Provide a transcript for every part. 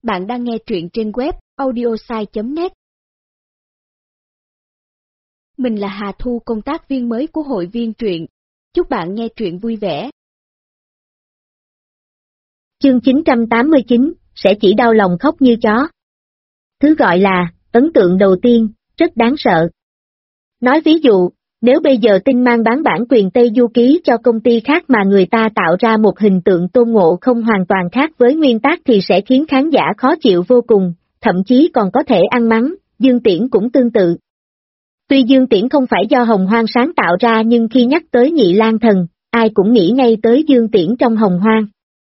Bạn đang nghe truyện trên web audiosai.net. Mình là Hà Thu, công tác viên mới của hội viên truyện. Chúc bạn nghe truyện vui vẻ. Chương 989, sẽ chỉ đau lòng khóc như chó. Thứ gọi là, ấn tượng đầu tiên, rất đáng sợ. Nói ví dụ, nếu bây giờ Tinh Mang bán bản quyền Tây Du Ký cho công ty khác mà người ta tạo ra một hình tượng Tôn Ngộ Không hoàn toàn khác với nguyên tác thì sẽ khiến khán giả khó chịu vô cùng, thậm chí còn có thể ăn mắng. Dương Tiễn cũng tương tự. Tuy Dương Tiễn không phải do Hồng Hoang sáng tạo ra nhưng khi nhắc tới Nhị Lang Thần, ai cũng nghĩ ngay tới Dương Tiễn trong Hồng Hoang.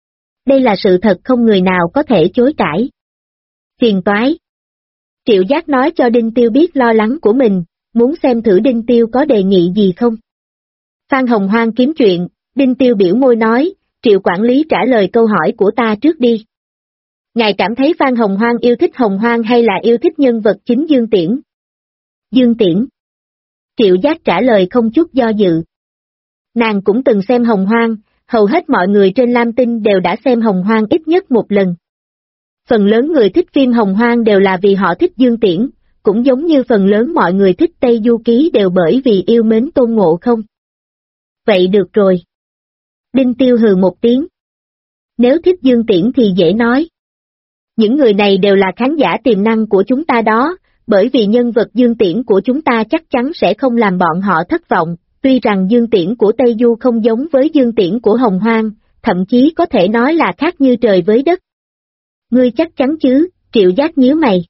Đây là sự thật không người nào có thể chối cãi. Phiền toái. Triệu Giác nói cho Đinh Tiêu biết lo lắng của mình, muốn xem thử Đinh Tiêu có đề nghị gì không. Phan Hồng Hoang kiếm chuyện, Đinh Tiêu biểu môi nói, Triệu quản lý trả lời câu hỏi của ta trước đi. Ngài cảm thấy Phan Hồng Hoang yêu thích Hồng Hoang hay là yêu thích nhân vật chính Dương Tiễn? Dương Tiễn. Triệu Giác trả lời không chút do dự. Nàng cũng từng xem Hồng Hoang, hầu hết mọi người trên Lam Tinh đều đã xem Hồng Hoang ít nhất một lần. Phần lớn người thích phim Hồng Hoang đều là vì họ thích Dương Tiễn, cũng giống như phần lớn mọi người thích Tây Du Ký đều bởi vì yêu mến Tôn Ngộ Không. Vậy được rồi. Đinh Tiêu hừ một tiếng. Nếu thích Dương Tiễn thì dễ nói. Những người này đều là khán giả tiềm năng của chúng ta đó, bởi vì nhân vật Dương Tiễn của chúng ta chắc chắn sẽ không làm bọn họ thất vọng, tuy rằng Dương Tiễn của Tây Du không giống với Dương Tiễn của Hồng Hoang, thậm chí có thể nói là khác như trời với đất. Ngươi chắc chắn chứ? Triệu Giác nhíu mày.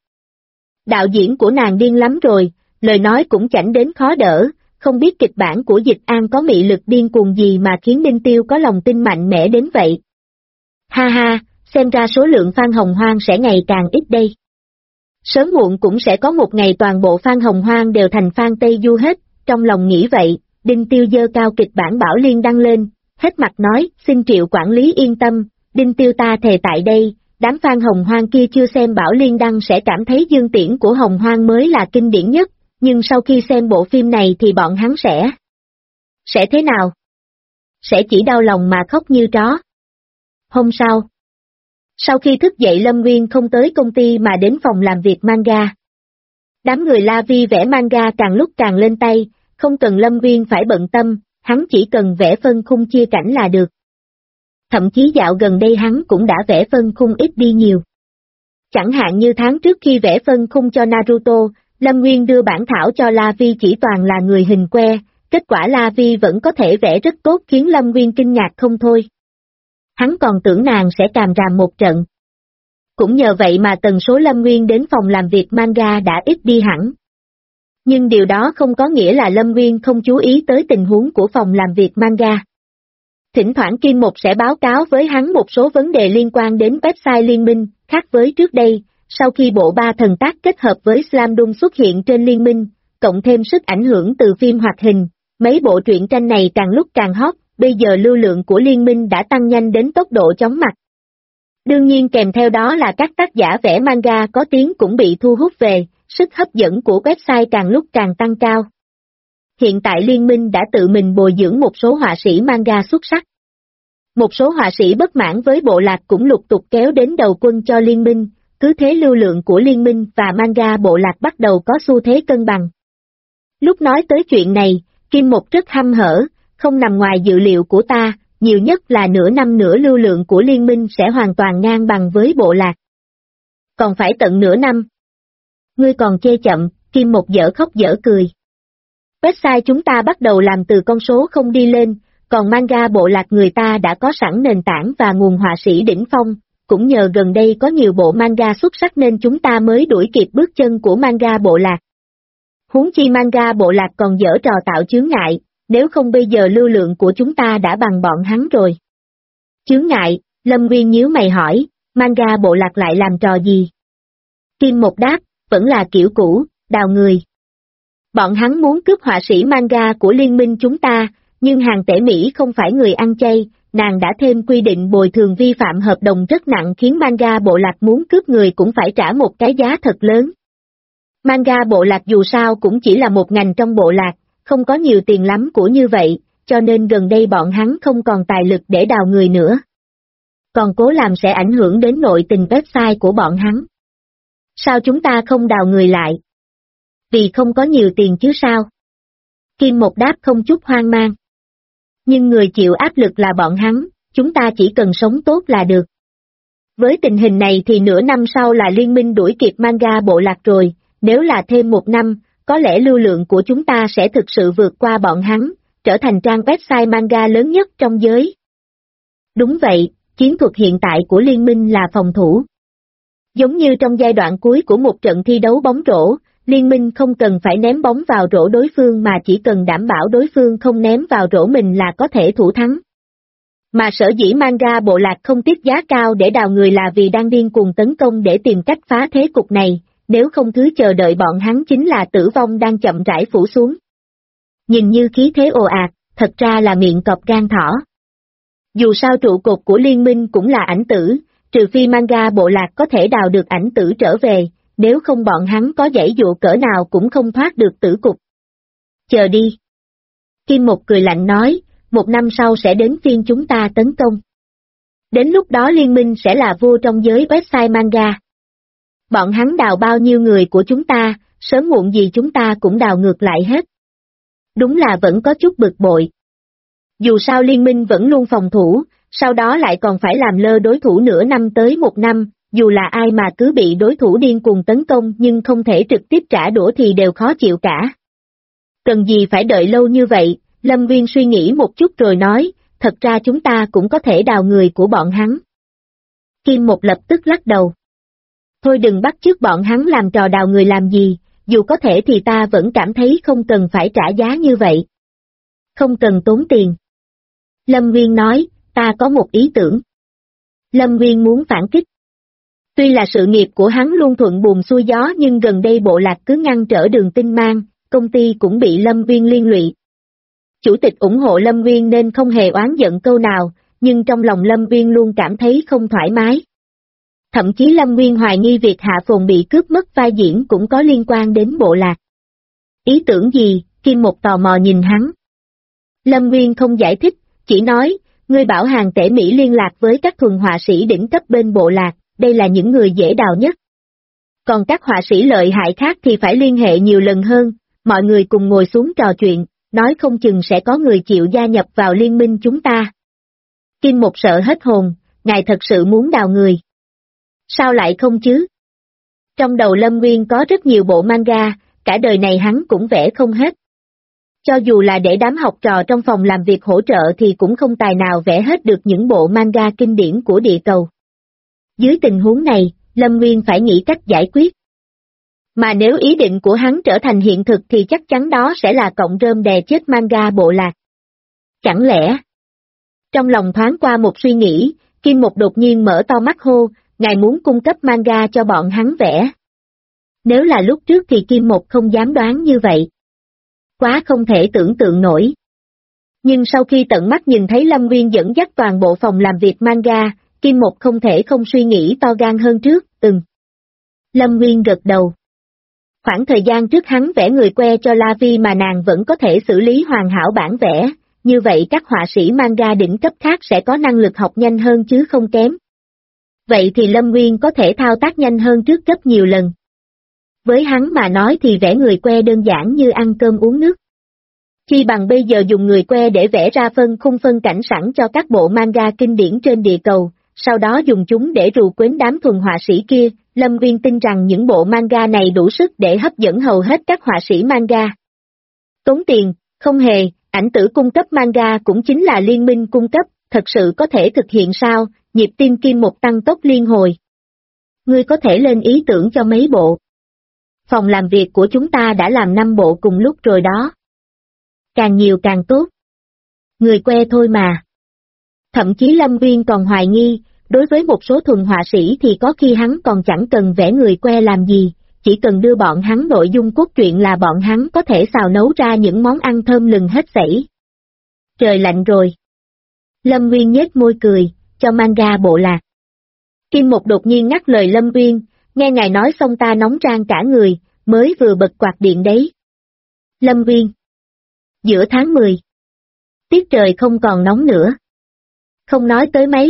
Đạo diễn của nàng điên lắm rồi, lời nói cũng chảnh đến khó đỡ, không biết kịch bản của Dịch An có mị lực điên cuồng gì mà khiến Đinh Tiêu có lòng tin mạnh mẽ đến vậy. Ha ha, xem ra số lượng fan Hồng Hoang sẽ ngày càng ít đây. Sớm muộn cũng sẽ có một ngày toàn bộ fan Hồng Hoang đều thành fan Tây Du hết, trong lòng nghĩ vậy, Đinh Tiêu giơ cao kịch bản Bảo Liên đăng lên, hết mặt nói, xin Triệu quản lý yên tâm, Đinh Tiêu ta thề tại đây, đám fan Hồng Hoang kia chưa xem Bảo Liên đăng sẽ cảm thấy Dương Tiễn của Hồng Hoang mới là kinh điển nhất, nhưng sau khi xem bộ phim này thì bọn hắn sẽ thế nào? Sẽ chỉ đau lòng mà khóc như chó. Hôm sau khi thức dậy Lâm Nguyên không tới công ty mà đến phòng làm việc manga. Đám người La Vi vẽ manga càng lúc càng lên tay, không cần Lâm Nguyên phải bận tâm, hắn chỉ cần vẽ phân khung chia cảnh là được. Thậm chí dạo gần đây hắn cũng đã vẽ phân khung ít đi nhiều. Chẳng hạn như tháng trước khi vẽ phân khung cho Naruto, Lâm Nguyên đưa bản thảo cho La Vi chỉ toàn là người hình que, kết quả La Vi vẫn có thể vẽ rất tốt khiến Lâm Nguyên kinh ngạc không thôi. Hắn còn tưởng nàng sẽ càm ràm một trận. Cũng nhờ vậy mà tần số Lâm Nguyên đến phòng làm việc manga đã ít đi hẳn. Nhưng điều đó không có nghĩa là Lâm Nguyên không chú ý tới tình huống của phòng làm việc manga. Thỉnh thoảng Kim Một sẽ báo cáo với hắn một số vấn đề liên quan đến website liên minh, khác với trước đây, sau khi bộ ba thần tác kết hợp với Slamdung xuất hiện trên liên minh, cộng thêm sức ảnh hưởng từ phim hoạt hình, mấy bộ truyện tranh này càng lúc càng hot, bây giờ lưu lượng của liên minh đã tăng nhanh đến tốc độ chóng mặt. Đương nhiên kèm theo đó là các tác giả vẽ manga có tiếng cũng bị thu hút về, sức hấp dẫn của website càng lúc càng tăng cao. Hiện tại liên minh đã tự mình bồi dưỡng một số họa sĩ manga xuất sắc. Một số họa sĩ bất mãn với bộ lạc cũng lục tục kéo đến đầu quân cho liên minh, cứ thế lưu lượng của liên minh và manga bộ lạc bắt đầu có xu thế cân bằng. Lúc nói tới chuyện này, Kim Một rất hăm hở, không nằm ngoài dự liệu của ta, nhiều nhất là nửa năm nữa lưu lượng của liên minh sẽ hoàn toàn ngang bằng với bộ lạc. Còn phải tận nửa năm. Ngươi còn chê chậm, Kim Một dở khóc dở cười. Website chúng ta bắt đầu làm từ con số không đi lên, còn manga bộ lạc người ta đã có sẵn nền tảng và nguồn họa sĩ đỉnh phong, cũng nhờ gần đây có nhiều bộ manga xuất sắc nên chúng ta mới đuổi kịp bước chân của manga bộ lạc. Huống chi manga bộ lạc còn dở trò tạo chướng ngại, nếu không bây giờ lưu lượng của chúng ta đã bằng bọn hắn rồi. Chướng ngại, Lâm Nguyên nhíu mày hỏi, manga bộ lạc lại làm trò gì? Kim Một đáp, vẫn là kiểu cũ, đào người. Bọn hắn muốn cướp họa sĩ manga của liên minh chúng ta, nhưng hàng tể Mỹ không phải người ăn chay, nàng đã thêm quy định bồi thường vi phạm hợp đồng rất nặng khiến manga bộ lạc muốn cướp người cũng phải trả một cái giá thật lớn. Manga bộ lạc dù sao cũng chỉ là một ngành trong bộ lạc, không có nhiều tiền lắm của như vậy, cho nên gần đây bọn hắn không còn tài lực để đào người nữa. còn cố làm sẽ ảnh hưởng đến nội tình website của bọn hắn. Sao chúng ta không đào người lại? Vì không có nhiều tiền chứ sao? Kim Một đáp không chút hoang mang. Nhưng người chịu áp lực là bọn hắn, chúng ta chỉ cần sống tốt là được. Với tình hình này thì nửa năm sau là liên minh đuổi kịp manga bộ lạc rồi, nếu là thêm 1 năm, có lẽ lưu lượng của chúng ta sẽ thực sự vượt qua bọn hắn, trở thành trang website manga lớn nhất trong giới. Đúng vậy, chiến thuật hiện tại của liên minh là phòng thủ. Giống như trong giai đoạn cuối của một trận thi đấu bóng rổ, liên minh không cần phải ném bóng vào rổ đối phương mà chỉ cần đảm bảo đối phương không ném vào rổ mình là có thể thủ thắng. Mà sở dĩ manga bộ lạc không tiếc giá cao để đào người là vì đang điên cuồng tấn công để tìm cách phá thế cục này, nếu không cứ chờ đợi bọn hắn chính là tử vong đang chậm rãi phủ xuống. Nhìn như khí thế ồ ạt, thật ra là miệng cọp gan thỏ. Dù sao trụ cột của liên minh cũng là ảnh tử, trừ phi manga bộ lạc có thể đào được ảnh tử trở về, nếu không bọn hắn có giãy dụa cỡ nào cũng không thoát được tử cục. Chờ đi. Kim Một cười lạnh nói, 1 năm sau sẽ đến phiên chúng ta tấn công. Đến lúc đó liên minh sẽ là vua trong giới website manga. Bọn hắn đào bao nhiêu người của chúng ta, sớm muộn gì chúng ta cũng đào ngược lại hết. Đúng là vẫn có chút bực bội. Dù sao liên minh vẫn luôn phòng thủ, sau đó lại còn phải làm lơ đối thủ nửa năm tới 1 năm, dù là ai mà cứ bị đối thủ điên cuồng tấn công nhưng không thể trực tiếp trả đũa thì đều khó chịu cả. Cần gì phải đợi lâu như vậy, Lâm Viên suy nghĩ một chút rồi nói, thật ra chúng ta cũng có thể đào người của bọn hắn. Kim Một lập tức lắc đầu. Thôi đừng bắt chước bọn hắn làm trò đào người làm gì, dù có thể thì ta vẫn cảm thấy không cần phải trả giá như vậy. Không cần tốn tiền. Lâm Viên nói, ta có một ý tưởng. Lâm Viên muốn phản kích. Tuy là sự nghiệp của hắn luôn thuận buồm xuôi gió nhưng gần đây bộ lạc cứ ngăn trở đường Tinh Mang, công ty cũng bị Lâm Viên liên lụy. Chủ tịch ủng hộ Lâm Viên nên không hề oán giận câu nào, nhưng trong lòng Lâm Viên luôn cảm thấy không thoải mái. Thậm chí Lâm Viên hoài nghi việc Hạ Phồn bị cướp mất vai diễn cũng có liên quan đến bộ lạc. Ý tưởng gì? Kim Một tò mò nhìn hắn. Lâm Viên không giải thích, chỉ nói, ngươi bảo Hàng Tể Mỹ liên lạc với các thuần họa sĩ đỉnh cấp bên bộ lạc, đây là những người dễ đào nhất. Còn các họa sĩ lợi hại khác thì phải liên hệ nhiều lần hơn, mọi người cùng ngồi xuống trò chuyện, nói không chừng sẽ có người chịu gia nhập vào liên minh chúng ta. Kim Một sợ hết hồn, ngài thật sự muốn đào người. Sao lại không chứ? Trong đầu Lâm Nguyên có rất nhiều bộ manga, cả đời này hắn cũng vẽ không hết. Cho dù là để đám học trò trong phòng làm việc hỗ trợ thì cũng không tài nào vẽ hết được những bộ manga kinh điển của địa cầu. Dưới tình huống này, Lâm Nguyên phải nghĩ cách giải quyết. Mà nếu ý định của hắn trở thành hiện thực thì chắc chắn đó sẽ là cọng rơm đè chết manga bộ lạc. Chẳng lẽ? Trong lòng thoáng qua một suy nghĩ, Kim Một đột nhiên mở to mắt hô, ngài muốn cung cấp manga cho bọn hắn vẽ. Nếu là lúc trước thì Kim Một không dám đoán như vậy. Quá không thể tưởng tượng nổi. Nhưng sau khi tận mắt nhìn thấy Lâm Nguyên dẫn dắt toàn bộ phòng làm việc manga, Kim Một không thể không suy nghĩ to gan hơn trước, Lâm Nguyên gật đầu. Khoảng thời gian trước hắn vẽ người que cho La Vi mà nàng vẫn có thể xử lý hoàn hảo bản vẽ, như vậy các họa sĩ manga đỉnh cấp khác sẽ có năng lực học nhanh hơn chứ không kém. Vậy thì Lâm Nguyên có thể thao tác nhanh hơn trước gấp nhiều lần. Với hắn mà nói thì vẽ người que đơn giản như ăn cơm uống nước. Chi bằng bây giờ dùng người que để vẽ ra phân khung phân cảnh sẵn cho các bộ manga kinh điển trên địa cầu, sau đó dùng chúng để rù quến đám thuần họa sĩ kia. Lâm Nguyên tin rằng những bộ manga này đủ sức để hấp dẫn hầu hết các họa sĩ manga. Tốn tiền, không hề, ảnh tử cung cấp manga cũng chính là liên minh cung cấp, thật sự có thể thực hiện sao? Nhịp tim Kim Một tăng tốc liên hồi. Ngươi có thể lên ý tưởng cho mấy bộ. Phòng làm việc của chúng ta đã làm 5 bộ cùng lúc rồi đó. Càng nhiều càng tốt. Người que thôi mà. Thậm chí Lâm Nguyên còn hoài nghi, đối với một số thuần họa sĩ thì có khi hắn còn chẳng cần vẽ người que làm gì, chỉ cần đưa bọn hắn nội dung cốt truyện là bọn hắn có thể xào nấu ra những món ăn thơm lừng hết sảy. Trời lạnh rồi. Lâm Nguyên nhếch môi cười, cho manga bộ lạc. Kim Một đột nhiên ngắt lời Lâm Nguyên, nghe ngài nói xong ta nóng rang cả người, mới vừa bật quạt điện đấy. Lâm Nguyên. Giữa tháng 10. Tiết trời không còn nóng nữa. Không nói tới máy lạnh,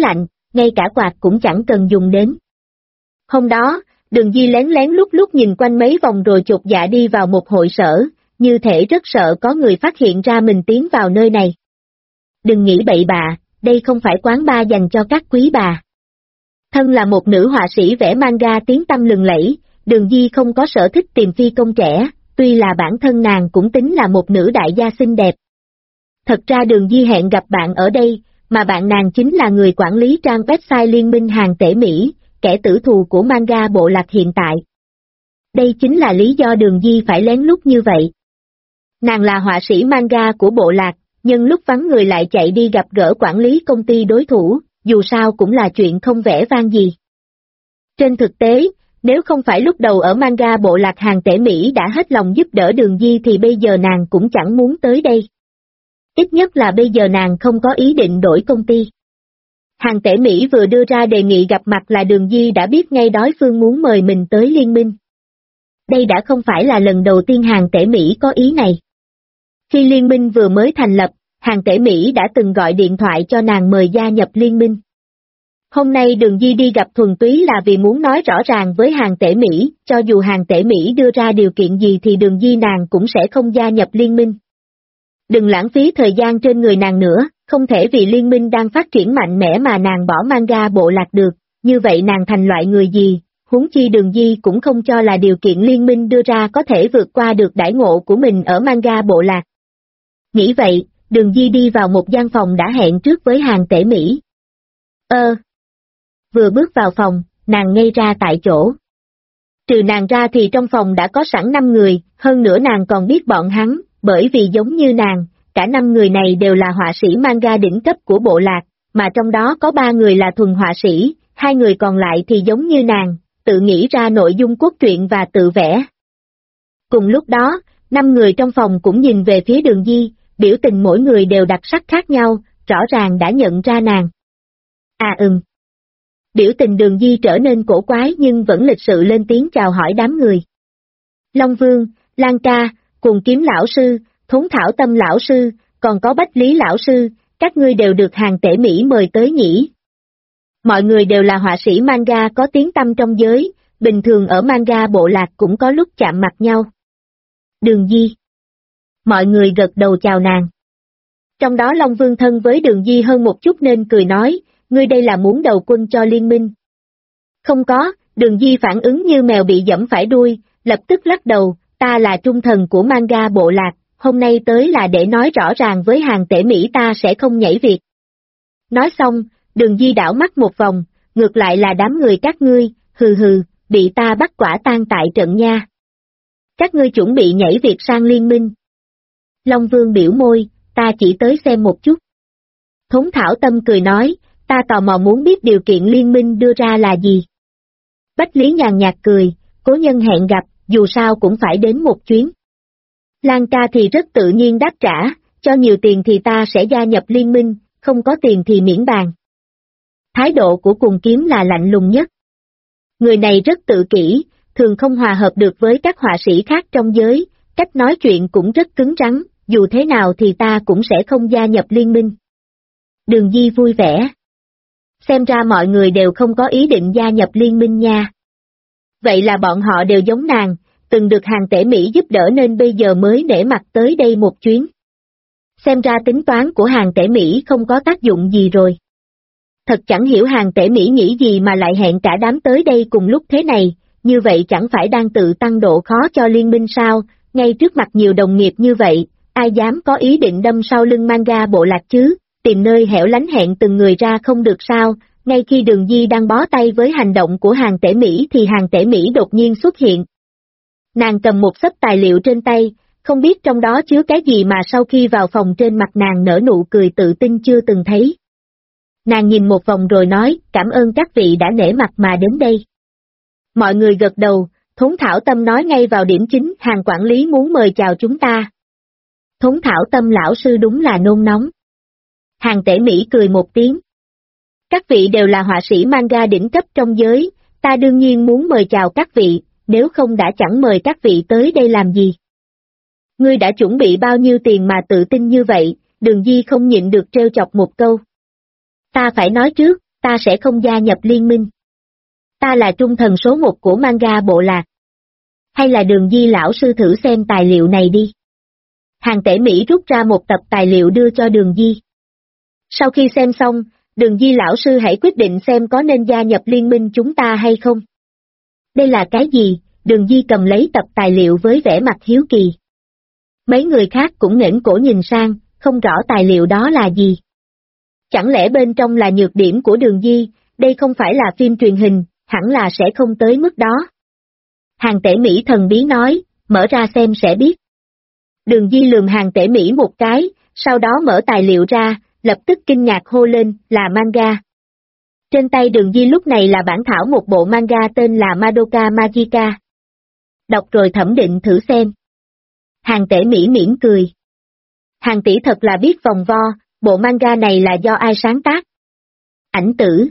ngay cả quạt cũng chẳng cần dùng đến. Hôm đó, Đường Di lén lén lút lút nhìn quanh mấy vòng rồi chột dạ đi vào một hội sở, như thể rất sợ có người phát hiện ra mình tiến vào nơi này. Đừng nghĩ bậy bạ, đây không phải quán bar dành cho các quý bà. Thân là một nữ họa sĩ vẽ manga tiếng tăm lừng lẫy, Đường Di không có sở thích tìm phi công trẻ, tuy là bản thân nàng cũng tính là một nữ đại gia xinh đẹp. Thật ra Đường Di hẹn gặp bạn ở đây, mà bạn nàng chính là người quản lý trang website Liên minh hàng tể Mỹ, kẻ tử thù của manga bộ lạc hiện tại. Đây chính là lý do Đường Di phải lén lút như vậy. Nàng là họa sĩ manga của bộ lạc, nhưng lúc vắng người lại chạy đi gặp gỡ quản lý công ty đối thủ, dù sao cũng là chuyện không vẻ vang gì. Trên thực tế, nếu không phải lúc đầu ở manga bộ lạc hàng tể Mỹ đã hết lòng giúp đỡ Đường Di thì bây giờ nàng cũng chẳng muốn tới đây. Ít nhất là bây giờ nàng không có ý định đổi công ty. Hàng tể Mỹ vừa đưa ra đề nghị gặp mặt là Đường Di đã biết ngay đối phương muốn mời mình tới liên minh. Đây đã không phải là lần đầu tiên hàng tể Mỹ có ý này. Khi liên minh vừa mới thành lập, hàng tể Mỹ đã từng gọi điện thoại cho nàng mời gia nhập liên minh. Hôm nay Đường Di đi gặp thuần túy là vì muốn nói rõ ràng với hàng tể Mỹ, cho dù hàng tể Mỹ đưa ra điều kiện gì thì Đường Di nàng cũng sẽ không gia nhập liên minh. Đừng lãng phí thời gian trên người nàng nữa, không thể vì liên minh đang phát triển mạnh mẽ mà nàng bỏ manga bộ lạc được, như vậy nàng thành loại người gì, huống chi Đường Di cũng không cho là điều kiện liên minh đưa ra có thể vượt qua được đãi ngộ của mình ở manga bộ lạc. Nghĩ vậy, Đường Di đi vào một gian phòng đã hẹn trước với hàng tể Mỹ. Vừa bước vào phòng, nàng ngây ra tại chỗ. Trừ nàng ra thì trong phòng đã có sẵn 5 người, hơn nữa nàng còn biết bọn hắn, bởi vì giống như nàng, cả 5 người này đều là họa sĩ manga đỉnh cấp của bộ lạc, mà trong đó có 3 người là thuần họa sĩ, 2 người còn lại thì giống như nàng, tự nghĩ ra nội dung cốt truyện và tự vẽ. Cùng lúc đó, 5 người trong phòng cũng nhìn về phía Đường Di, biểu tình mỗi người đều đặc sắc khác nhau, rõ ràng đã nhận ra nàng. Biểu tình Đường Di trở nên cổ quái nhưng vẫn lịch sự lên tiếng chào hỏi đám người. Long Vương, Lan Ca, Cuồng Kiếm lão sư, Thốn Thảo Tâm lão sư, còn có Bách Lý lão sư, các ngươi đều được hàng tể Mỹ mời tới nhỉ. Mọi người đều là họa sĩ manga có tiếng tăm trong giới, bình thường ở manga bộ lạc cũng có lúc chạm mặt nhau. Đường Di. Mọi người gật đầu chào nàng. Trong đó Long Vương thân với Đường Di hơn một chút nên cười nói, ngươi đây là muốn đầu quân cho liên minh. Không có, Đường Di phản ứng như mèo bị giẫm phải đuôi, lập tức lắc đầu, ta là trung thần của manga bộ lạc, hôm nay tới là để nói rõ ràng với hàng tể Mỹ ta sẽ không nhảy việc. Nói xong, Đường Di đảo mắt một vòng, ngược lại là đám người các ngươi, hừ hừ, bị ta bắt quả tang tại trận nha. Các ngươi chuẩn bị nhảy việc sang liên minh. Long Vương biểu môi, ta chỉ tới xem một chút. Thốn Thảo Tâm cười nói, ta tò mò muốn biết điều kiện liên minh đưa ra là gì. Bách Lý nhàn nhạt cười, cố nhân hẹn gặp, dù sao cũng phải đến một chuyến. Lan Ca thì rất tự nhiên đáp trả, cho nhiều tiền thì ta sẽ gia nhập liên minh, không có tiền thì miễn bàn. Thái độ của Cuồng Kiếm là lạnh lùng nhất. Người này rất tự kỷ, thường không hòa hợp được với các họa sĩ khác trong giới, cách nói chuyện cũng rất cứng rắn, dù thế nào thì ta cũng sẽ không gia nhập liên minh. Đường Di vui vẻ. Xem ra mọi người đều không có ý định gia nhập liên minh nha. Vậy là bọn họ đều giống nàng, từng được hàng tể Mỹ giúp đỡ nên bây giờ mới nể mặt tới đây một chuyến. Xem ra tính toán của hàng tể Mỹ không có tác dụng gì rồi. Thật chẳng hiểu hàng tể Mỹ nghĩ gì mà lại hẹn cả đám tới đây cùng lúc thế này, như vậy chẳng phải đang tự tăng độ khó cho liên minh sao, ngay trước mặt nhiều đồng nghiệp như vậy, ai dám có ý định đâm sau lưng manga bộ lạc chứ, tìm nơi hẻo lánh hẹn từng người ra không được sao, ngay khi Đường Di đang bó tay với hành động của hàng tể Mỹ thì hàng tể Mỹ đột nhiên xuất hiện. Nàng cầm một xấp tài liệu trên tay, không biết trong đó chứa cái gì mà sau khi vào phòng trên mặt nàng nở nụ cười tự tin chưa từng thấy. Nàng nhìn một vòng rồi nói, cảm ơn các vị đã nể mặt mà đến đây. Mọi người gật đầu, Thốn Thảo Tâm nói ngay vào điểm chính, hàng quản lý muốn mời chào chúng ta. Thốn Thảo Tâm lão sư đúng là nôn nóng. Hàng tể Mỹ cười một tiếng. Các vị đều là họa sĩ manga đỉnh cấp trong giới, ta đương nhiên muốn mời chào các vị, nếu không đã chẳng mời các vị tới đây làm gì. Ngươi đã chuẩn bị bao nhiêu tiền mà tự tin như vậy, Đường Di không nhịn được trêu chọc một câu. Ta phải nói trước, ta sẽ không gia nhập liên minh. Ta là trung thần số 1 của manga bộ lạc. Hay là Đường Di lão sư thử xem tài liệu này đi. Hàng Tể Mỹ rút ra một tập tài liệu đưa cho Đường Di. Sau khi xem xong, Đường Di lão sư hãy quyết định xem có nên gia nhập liên minh chúng ta hay không. Đây là cái gì? Đường Di cầm lấy tập tài liệu với vẻ mặt hiếu kỳ. Mấy người khác cũng nghển cổ nhìn sang, không rõ tài liệu đó là gì. Chẳng lẽ bên trong là nhược điểm của Đường Di, đây không phải là phim truyền hình, hẳn là sẽ không tới mức đó. Hàng Tể Mỹ thần bí nói, mở ra xem sẽ biết. Đường Di lườm Hàng Tể Mỹ một cái, sau đó mở tài liệu ra, lập tức kinh ngạc hô lên, là manga. Trên tay Đường Di lúc này là bản thảo một bộ manga tên là Madoka Magica. Đọc rồi thẩm định thử xem. Hàng Tể Mỹ mỉm cười. Hàng tỷ thật là biết vòng vo, bộ manga này là do ai sáng tác? Ảnh tử.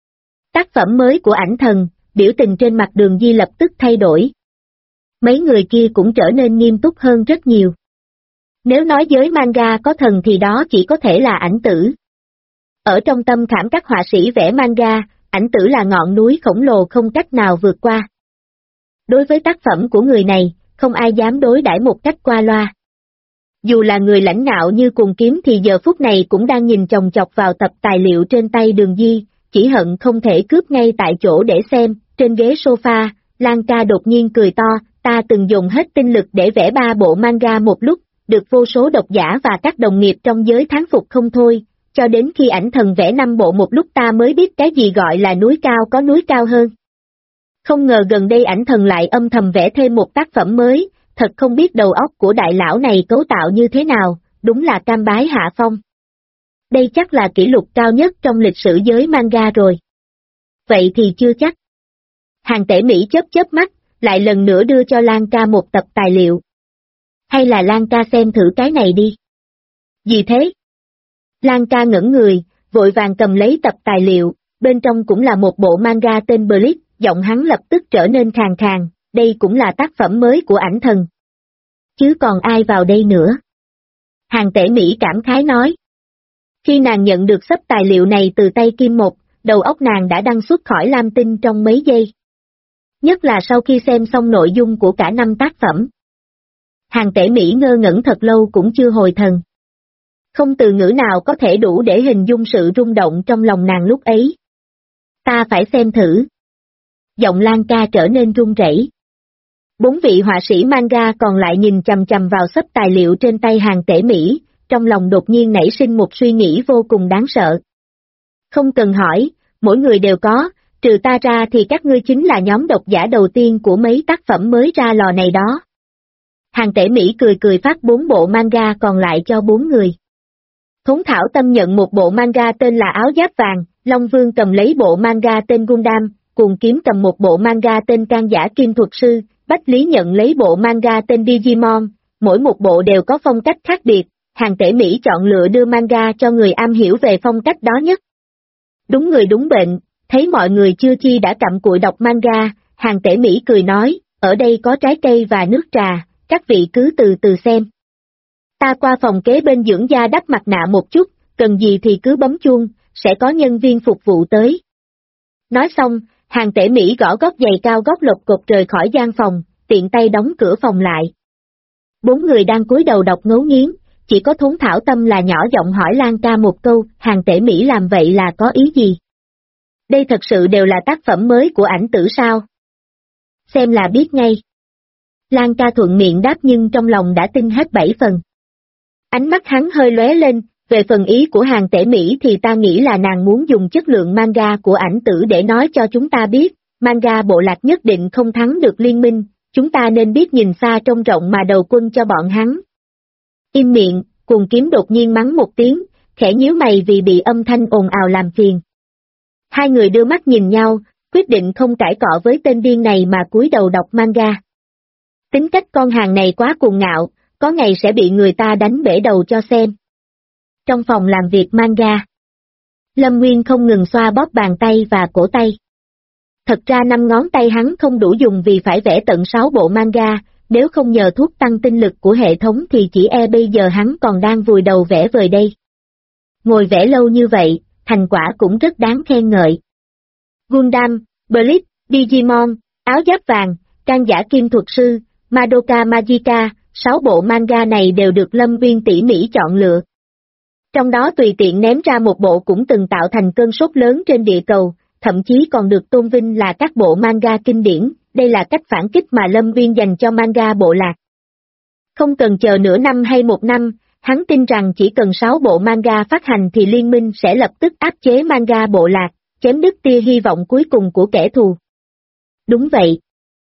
Tác phẩm mới của ảnh thần, biểu tình trên mặt Đường Di lập tức thay đổi. Mấy người kia cũng trở nên nghiêm túc hơn rất nhiều. Nếu nói giới manga có thần thì đó chỉ có thể là ảnh tử. Ở trong tâm khảm các họa sĩ vẽ manga, ảnh tử là ngọn núi khổng lồ không cách nào vượt qua. Đối với tác phẩm của người này, không ai dám đối đãi một cách qua loa. Dù là người lãnh ngạo như Cuồng Kiếm thì giờ phút này cũng đang nhìn chòng chọc vào tập tài liệu trên tay Đường Di, chỉ hận không thể cướp ngay tại chỗ để xem. Trên ghế sofa, Lan Ca đột nhiên cười to, ta từng dùng hết tinh lực để vẽ 3 bộ manga một lúc, được vô số độc giả và các đồng nghiệp trong giới thán phục không thôi, cho đến khi ảnh thần vẽ 5 bộ một lúc ta mới biết cái gì gọi là núi cao có núi cao hơn. Không ngờ gần đây ảnh thần lại âm thầm vẽ thêm một tác phẩm mới, thật không biết đầu óc của đại lão này cấu tạo như thế nào, đúng là cam bái hạ phong. Đây chắc là kỷ lục cao nhất trong lịch sử giới manga rồi. Vậy thì chưa chắc. Hàng Tể Mỹ chớp mắt, lại lần nữa đưa cho Lan Ca một tập tài liệu. Hay là Lan Ca xem thử cái này đi. Gì thế? Lan Ca ngẩn người, vội vàng cầm lấy tập tài liệu, bên trong cũng là một bộ manga tên Bleach, giọng hắn lập tức trở nên khàn khàn, đây cũng là tác phẩm mới của ảnh thần. Chứ còn ai vào đây nữa? Hàng Tể Mỹ cảm khái nói. Khi nàng nhận được xấp tài liệu này từ tay Kim Một, đầu óc nàng đã đăng xuất khỏi lam tinh trong mấy giây. Nhất là sau khi xem xong nội dung của cả 5 tác phẩm. Hàng Tể Mỹ ngơ ngẩn thật lâu cũng chưa hồi thần. Không từ ngữ nào có thể đủ để hình dung sự rung động trong lòng nàng lúc ấy. Ta phải xem thử. Giọng Lan Ca trở nên run rẩy. 4 vị họa sĩ manga còn lại nhìn chằm chằm vào xấp tài liệu trên tay Hàng Tể Mỹ, trong lòng đột nhiên nảy sinh một suy nghĩ vô cùng đáng sợ. Không cần hỏi, mỗi người đều có, trừ ta ra thì các ngươi chính là nhóm độc giả đầu tiên của mấy tác phẩm mới ra lò này đó. Hàng Tể Mỹ cười phát 4 bộ manga còn lại cho 4 người. Thốn Thảo Tâm nhận một bộ manga tên là Áo Giáp Vàng, Long Vương cầm lấy bộ manga tên Gundam, Cuồng Kiếm cầm một bộ manga tên Can Giả Kim Thuật Sư, Bách Lý nhận lấy bộ manga tên Digimon, mỗi một bộ đều có phong cách khác biệt, Hàng Tể Mỹ chọn lựa đưa manga cho người am hiểu về phong cách đó nhất. Đúng người đúng bệnh, thấy mọi người chưa chi đã cặm cụi đọc manga, Hàng Tể Mỹ cười nói, ở đây có trái cây và nước trà, các vị cứ từ từ xem. Ta qua phòng kế bên dưỡng da đắp mặt nạ một chút, cần gì thì cứ bấm chuông, sẽ có nhân viên phục vụ tới. Nói xong, Hàng Tể Mỹ gõ gót giày cao gót lột cột rời khỏi gian phòng, tiện tay đóng cửa phòng lại. 4 người đang cúi đầu đọc ngấu nghiến, chỉ có Thốn Thảo Tâm là nhỏ giọng hỏi Lan Ca một câu, Hàng Tể Mỹ làm vậy là có ý gì? Đây thật sự đều là tác phẩm mới của ảnh tử sao? Xem là biết ngay. Lan Ca thuận miệng đáp nhưng trong lòng đã tin hết 7 phần. Ánh mắt hắn hơi lóe lên, về phần ý của Hàng Tể Mỹ thì ta nghĩ là nàng muốn dùng chất lượng manga của ảnh tử để nói cho chúng ta biết, manga bộ lạc nhất định không thắng được liên minh, chúng ta nên biết nhìn xa trông rộng mà đầu quân cho bọn hắn. Im miệng, Cuồng Kiếm đột nhiên mắng một tiếng, khẽ nhíu mày vì bị âm thanh ồn ào làm phiền. Hai người đưa mắt nhìn nhau, quyết định không cãi cọ với tên điên này mà cúi đầu đọc manga. Tính cách con hàng này quá cuồng ngạo, có ngày sẽ bị người ta đánh bể đầu cho xem. Trong phòng làm việc manga, Lâm Nguyên không ngừng xoa bóp bàn tay và cổ tay. Thật ra 5 ngón tay hắn không đủ dùng vì phải vẽ tận 6 bộ manga, nếu không nhờ thuốc tăng tinh lực của hệ thống thì chỉ bây giờ hắn còn đang vùi đầu vẽ vời đây. Ngồi vẽ lâu như vậy, thành quả cũng rất đáng khen ngợi. Gundam, Blitz, Digimon, Áo Giáp Vàng, Can Giả Kim Thuật Sư, Madoka Magica, 6 bộ manga này đều được Lâm Nguyên tỉ mỉ chọn lựa. Trong đó tùy tiện ném ra một bộ cũng từng tạo thành cơn sốt lớn trên địa cầu, thậm chí còn được tôn vinh là các bộ manga kinh điển, đây là cách phản kích mà Lâm Nguyên dành cho manga bộ lạc. Không cần chờ nửa năm hay một năm, hắn tin rằng chỉ cần 6 bộ manga phát hành thì liên minh sẽ lập tức áp chế manga bộ lạc, chém đứt tia hy vọng cuối cùng của kẻ thù. Đúng vậy.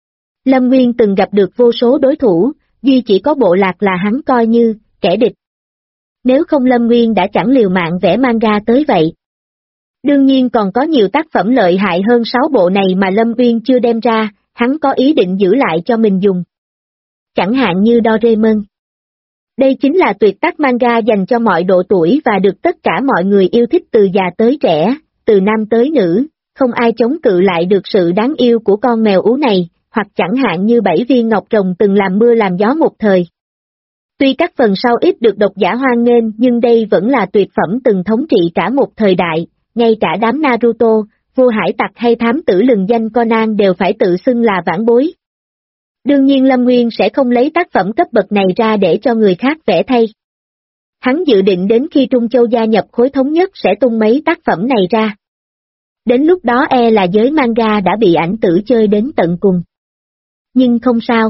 Lâm Nguyên từng gặp được vô số đối thủ, duy chỉ có bộ lạc là hắn coi như kẻ địch. Nếu không Lâm Nguyên đã chẳng liều mạng vẽ manga tới vậy. Đương nhiên còn có nhiều tác phẩm lợi hại hơn 6 bộ này mà Lâm Nguyên chưa đem ra, hắn có ý định giữ lại cho mình dùng. Chẳng hạn như Doraemon. Đây chính là tuyệt tác manga dành cho mọi độ tuổi và được tất cả mọi người yêu thích từ già tới trẻ, từ nam tới nữ, không ai chống cự lại được sự đáng yêu của con mèo ú này, hoặc chẳng hạn như 7 viên ngọc rồng từng làm mưa làm gió một thời. Tuy các phần sau ít được độc giả hoan nghênh nhưng đây vẫn là tuyệt phẩm từng thống trị cả một thời đại, ngay cả đám Naruto, vua hải tặc hay thám tử lừng danh Conan đều phải tự xưng là vãn bối. Đương nhiên Lâm Nguyên sẽ không lấy tác phẩm cấp bậc này ra để cho người khác vẽ thay. Hắn dự định đến khi Trung Châu gia nhập khối thống nhất sẽ tung mấy tác phẩm này ra. Đến lúc đó là giới manga đã bị ảnh tử chơi đến tận cùng. Nhưng không sao.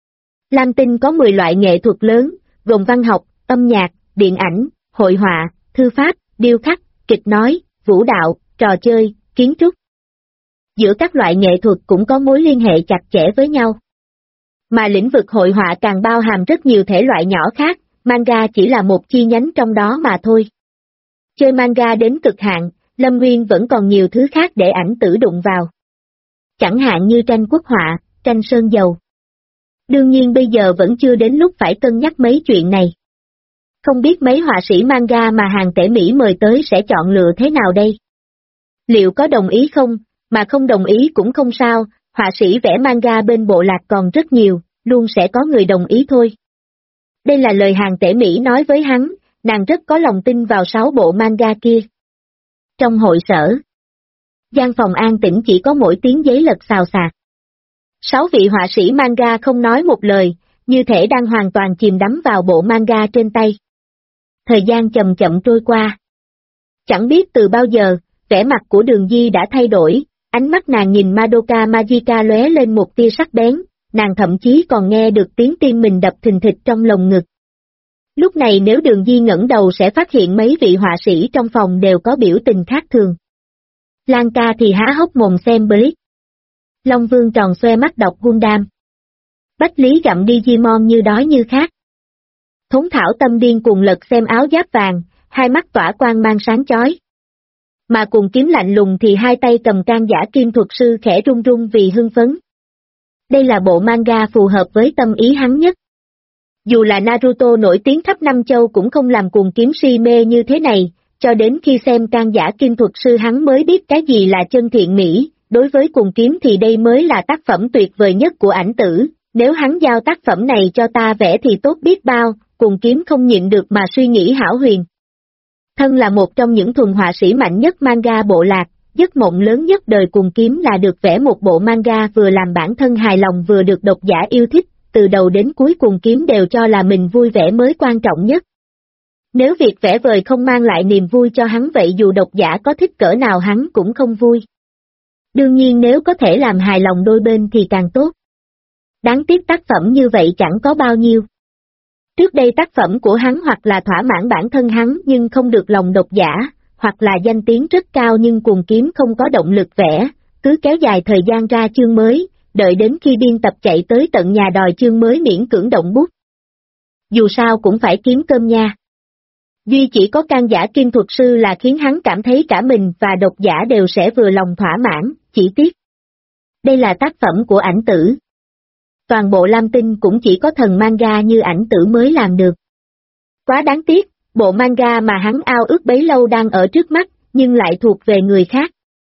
Lam Tinh có 10 loại nghệ thuật lớn, gồm văn học, âm nhạc, điện ảnh, hội họa, thư pháp, điêu khắc, kịch nói, vũ đạo, trò chơi, kiến trúc. Giữa các loại nghệ thuật cũng có mối liên hệ chặt chẽ với nhau. Mà lĩnh vực hội họa càng bao hàm rất nhiều thể loại nhỏ khác, manga chỉ là một chi nhánh trong đó mà thôi. Chơi manga đến cực hạn, Lâm Nguyên vẫn còn nhiều thứ khác để ảnh tử đụng vào. Chẳng hạn như tranh quốc họa, tranh sơn dầu. Đương nhiên bây giờ vẫn chưa đến lúc phải cân nhắc mấy chuyện này. Không biết mấy họa sĩ manga mà hàng tể Mỹ mời tới sẽ chọn lựa thế nào đây? Liệu có đồng ý không, mà không đồng ý cũng không sao, họa sĩ vẽ manga bên bộ lạc còn rất nhiều, luôn sẽ có người đồng ý thôi. Đây là lời hàng tể Mỹ nói với hắn, nàng rất có lòng tin vào 6 bộ manga kia. Trong hội sở, gian phòng an tĩnh chỉ có mỗi tiếng giấy lật xào xạc. 6 vị họa sĩ manga không nói một lời, như thể đang hoàn toàn chìm đắm vào bộ manga trên tay. Thời gian chậm chậm trôi qua. Chẳng biết từ bao giờ, vẻ mặt của Đường Di đã thay đổi, ánh mắt nàng nhìn Madoka Magica lóe lên một tia sắc bén, nàng thậm chí còn nghe được tiếng tim mình đập thình thịch trong lồng ngực. Lúc này nếu Đường Di ngẩng đầu sẽ phát hiện mấy vị họa sĩ trong phòng đều có biểu tình khác thường. Lan Ca thì há hốc mồm xem Blitz. Long Vương tròn xoe mắt đọc Gundam. Bách Lý gặm Digimon như đói như khát. Thốn Thảo tâm điên cuồng lật xem Áo Giáp Vàng, hai mắt tỏa quang mang sáng chói. Mà Cuồng Kiếm lạnh lùng thì hai tay cầm Can Giả Kim Thuật Sư khẽ run run vì hưng phấn. Đây là bộ manga phù hợp với tâm ý hắn nhất. Dù là Naruto nổi tiếng khắp năm châu cũng không làm Cuồng Kiếm si mê như thế này, cho đến khi xem Can Giả Kim Thuật Sư hắn mới biết cái gì là chân thiện mỹ, đối với Cuồng Kiếm thì đây mới là tác phẩm tuyệt vời nhất của ảnh tử, nếu hắn giao tác phẩm này cho ta vẽ thì tốt biết bao, Cuồng Kiếm không nhịn được mà suy nghĩ hão huyền. Thân là một trong những thuần họa sĩ mạnh nhất manga bộ lạc, giấc mộng lớn nhất đời Cuồng Kiếm là được vẽ một bộ manga vừa làm bản thân hài lòng vừa được độc giả yêu thích, từ đầu đến cuối Cuồng Kiếm đều cho là mình vui vẻ mới quan trọng nhất. Nếu việc vẽ vời không mang lại niềm vui cho hắn vậy dù độc giả có thích cỡ nào hắn cũng không vui. Đương nhiên nếu có thể làm hài lòng đôi bên thì càng tốt. Đáng tiếc tác phẩm như vậy chẳng có bao nhiêu. Trước đây tác phẩm của hắn hoặc là thỏa mãn bản thân hắn nhưng không được lòng độc giả, hoặc là danh tiếng rất cao nhưng Cuồng Kiếm không có động lực vẽ, cứ kéo dài thời gian ra chương mới, đợi đến khi biên tập chạy tới tận nhà đòi chương mới miễn cưỡng động bút. Dù sao cũng phải kiếm cơm nha. Duy chỉ có Can Giả Kim Thuật Sư là khiến hắn cảm thấy cả mình và độc giả đều sẽ vừa lòng thỏa mãn, chỉ tiếc. Đây là tác phẩm của ảnh tử. Toàn bộ Lam Tinh cũng chỉ có thần manga như ảnh tử mới làm được. Quá đáng tiếc, bộ manga mà hắn ao ước bấy lâu đang ở trước mắt, nhưng lại thuộc về người khác.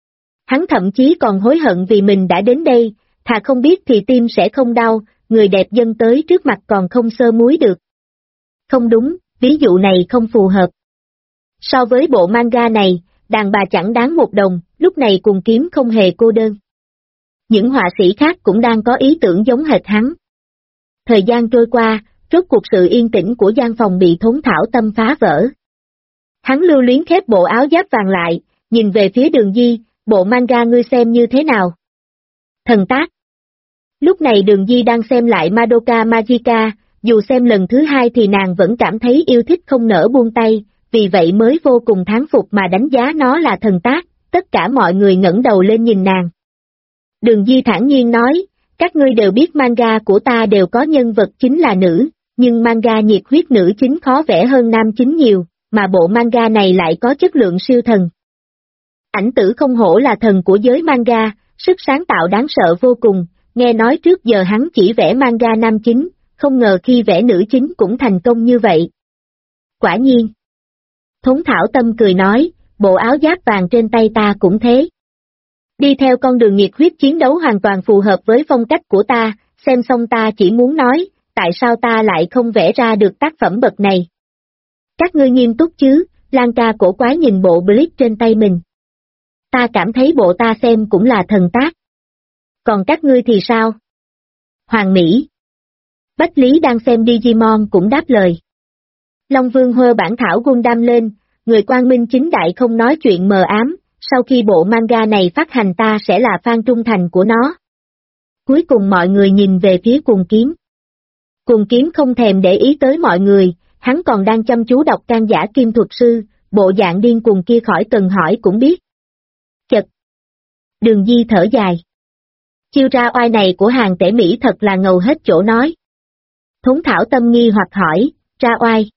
Hắn thậm chí còn hối hận vì mình đã đến đây, thà không biết thì tim sẽ không đau, người đẹp dâng tới trước mặt còn không sơ muối được. Không đúng, ví dụ này không phù hợp. So với bộ manga này, đàn bà chẳng đáng một đồng, lúc này Cuồng Kiếm không hề cô đơn. Những họa sĩ khác cũng đang có ý tưởng giống hệt hắn. Thời gian trôi qua, rốt cuộc sự yên tĩnh của gian phòng bị Thốn Thảo Tâm phá vỡ. Hắn lưu luyến khép bộ áo giáp vàng lại, nhìn về phía Đường Di, bộ manga ngươi xem như thế nào? Thần tác. Lúc này Đường Di đang xem lại Madoka Magica, dù xem lần thứ hai thì nàng vẫn cảm thấy yêu thích không nỡ buông tay, vì vậy mới vô cùng thán phục mà đánh giá nó là thần tác, tất cả mọi người ngẩng đầu lên nhìn nàng. Đường Di thản nhiên nói, các ngươi đều biết manga của ta đều có nhân vật chính là nữ, nhưng manga nhiệt huyết nữ chính khó vẽ hơn nam chính nhiều, mà bộ manga này lại có chất lượng siêu thần. Ảnh Tử không hổ là thần của giới manga, sức sáng tạo đáng sợ vô cùng, nghe nói trước giờ hắn chỉ vẽ manga nam chính, không ngờ khi vẽ nữ chính cũng thành công như vậy. Quả nhiên. Thốn Thảo Tâm cười nói, bộ áo giáp vàng trên tay ta cũng thế. Đi theo con đường nhiệt huyết chiến đấu hoàn toàn phù hợp với phong cách của ta, xem xong ta chỉ muốn nói, tại sao ta lại không vẽ ra được tác phẩm bậc này. Các ngươi nghiêm túc chứ, Lan ca cổ quái nhìn bộ Bleach trên tay mình. Ta cảm thấy bộ ta xem cũng là thần tác. Còn các ngươi thì sao? Hoàng Mỹ. Bách Lý đang xem Digimon cũng đáp lời. Long Vương hơ bản thảo Gundam lên, người quang minh chính đại không nói chuyện mờ ám, sau khi bộ manga này phát hành ta sẽ là fan trung thành của nó. Cuối cùng mọi người nhìn về phía Cuồng Kiếm. Cuồng Kiếm không thèm để ý tới mọi người, hắn còn đang chăm chú đọc Can Giả Kim Thuật Sư, bộ dạng điên cuồng kia khỏi cần hỏi cũng biết. Chật. Đường Di thở dài. Chiêu ra oai này của Hàng Tể Mỹ thật là ngầu hết chỗ nói. Thốn Thảo Tâm nghi hoặc hỏi, ra oai.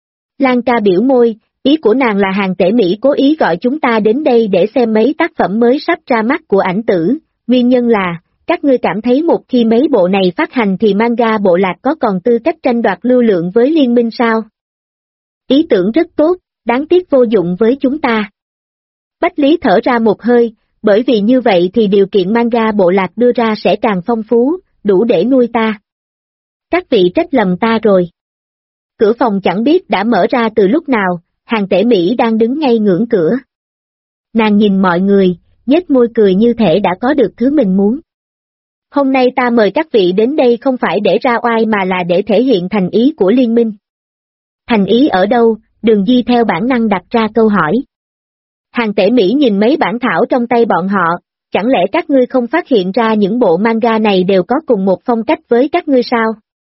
Lan ca biểu môi, ý của nàng là Hàng Tể Mỹ cố ý gọi chúng ta đến đây để xem mấy tác phẩm mới sắp ra mắt của Ảnh Tử, nguyên nhân là, các ngươi cảm thấy một khi mấy bộ này phát hành thì manga bộ lạc có còn tư cách tranh đoạt lưu lượng với liên minh sao? Ý tưởng rất tốt, đáng tiếc vô dụng với chúng ta. Bách Lý thở ra một hơi, bởi vì như vậy thì điều kiện manga bộ lạc đưa ra sẽ càng phong phú, đủ để nuôi ta. Các vị trách lầm ta rồi. Cửa phòng chẳng biết đã mở ra từ lúc nào, Hàng Tể Mỹ đang đứng ngay ngưỡng cửa. Nàng nhìn mọi người, nhếch môi cười như thể đã có được thứ mình muốn. Hôm nay ta mời các vị đến đây không phải để ra oai mà là để thể hiện thành ý của liên minh. Thành ý ở đâu? Đường Di theo bản năng đặt ra câu hỏi. Hàng Tể Mỹ nhìn mấy bản thảo trong tay bọn họ, chẳng lẽ các ngươi không phát hiện ra những bộ manga này đều có cùng một phong cách với các ngươi sao?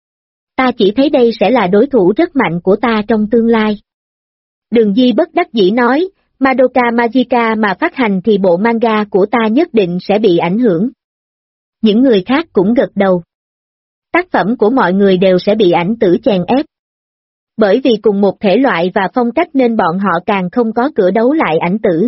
Ta chỉ thấy đây sẽ là đối thủ rất mạnh của ta trong tương lai. Đường Di bất đắc dĩ nói, Madoka Magica mà phát hành thì bộ manga của ta nhất định sẽ bị ảnh hưởng. Những người khác cũng gật đầu. Tác phẩm của mọi người đều sẽ bị Ảnh Tử chèn ép. Bởi vì cùng một thể loại và phong cách nên bọn họ càng không có cửa đấu lại Ảnh Tử.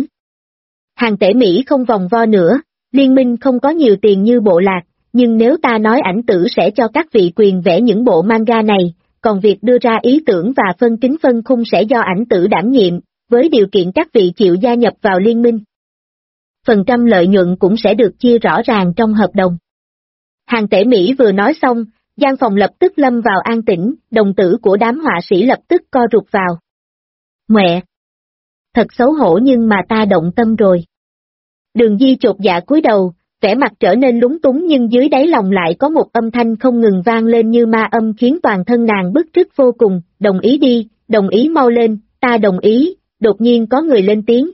Hàng Tể Mỹ không vòng vo nữa, liên minh không có nhiều tiền như bộ lạc, nhưng nếu ta nói Ảnh Tử sẽ cho các vị quyền vẽ những bộ manga này, còn việc đưa ra ý tưởng và phân kính phân khung sẽ do Ảnh Tử đảm nhiệm, với điều kiện các vị chịu gia nhập vào liên minh. Phần trăm lợi nhuận cũng sẽ được chia rõ ràng trong hợp đồng. Hàng Tể Mỹ vừa nói xong, gian phòng lập tức lâm vào an tĩnh, đồng tử của đám họa sĩ lập tức co rụt vào. Mẹ! Thật xấu hổ nhưng mà ta động tâm rồi. Đường Di chột dạ cúi đầu, vẻ mặt trở nên lúng túng nhưng dưới đáy lòng lại có một âm thanh không ngừng vang lên như ma âm khiến toàn thân nàng bức rứt vô cùng, đồng ý đi, đồng ý mau lên, ta đồng ý, đột nhiên có người lên tiếng.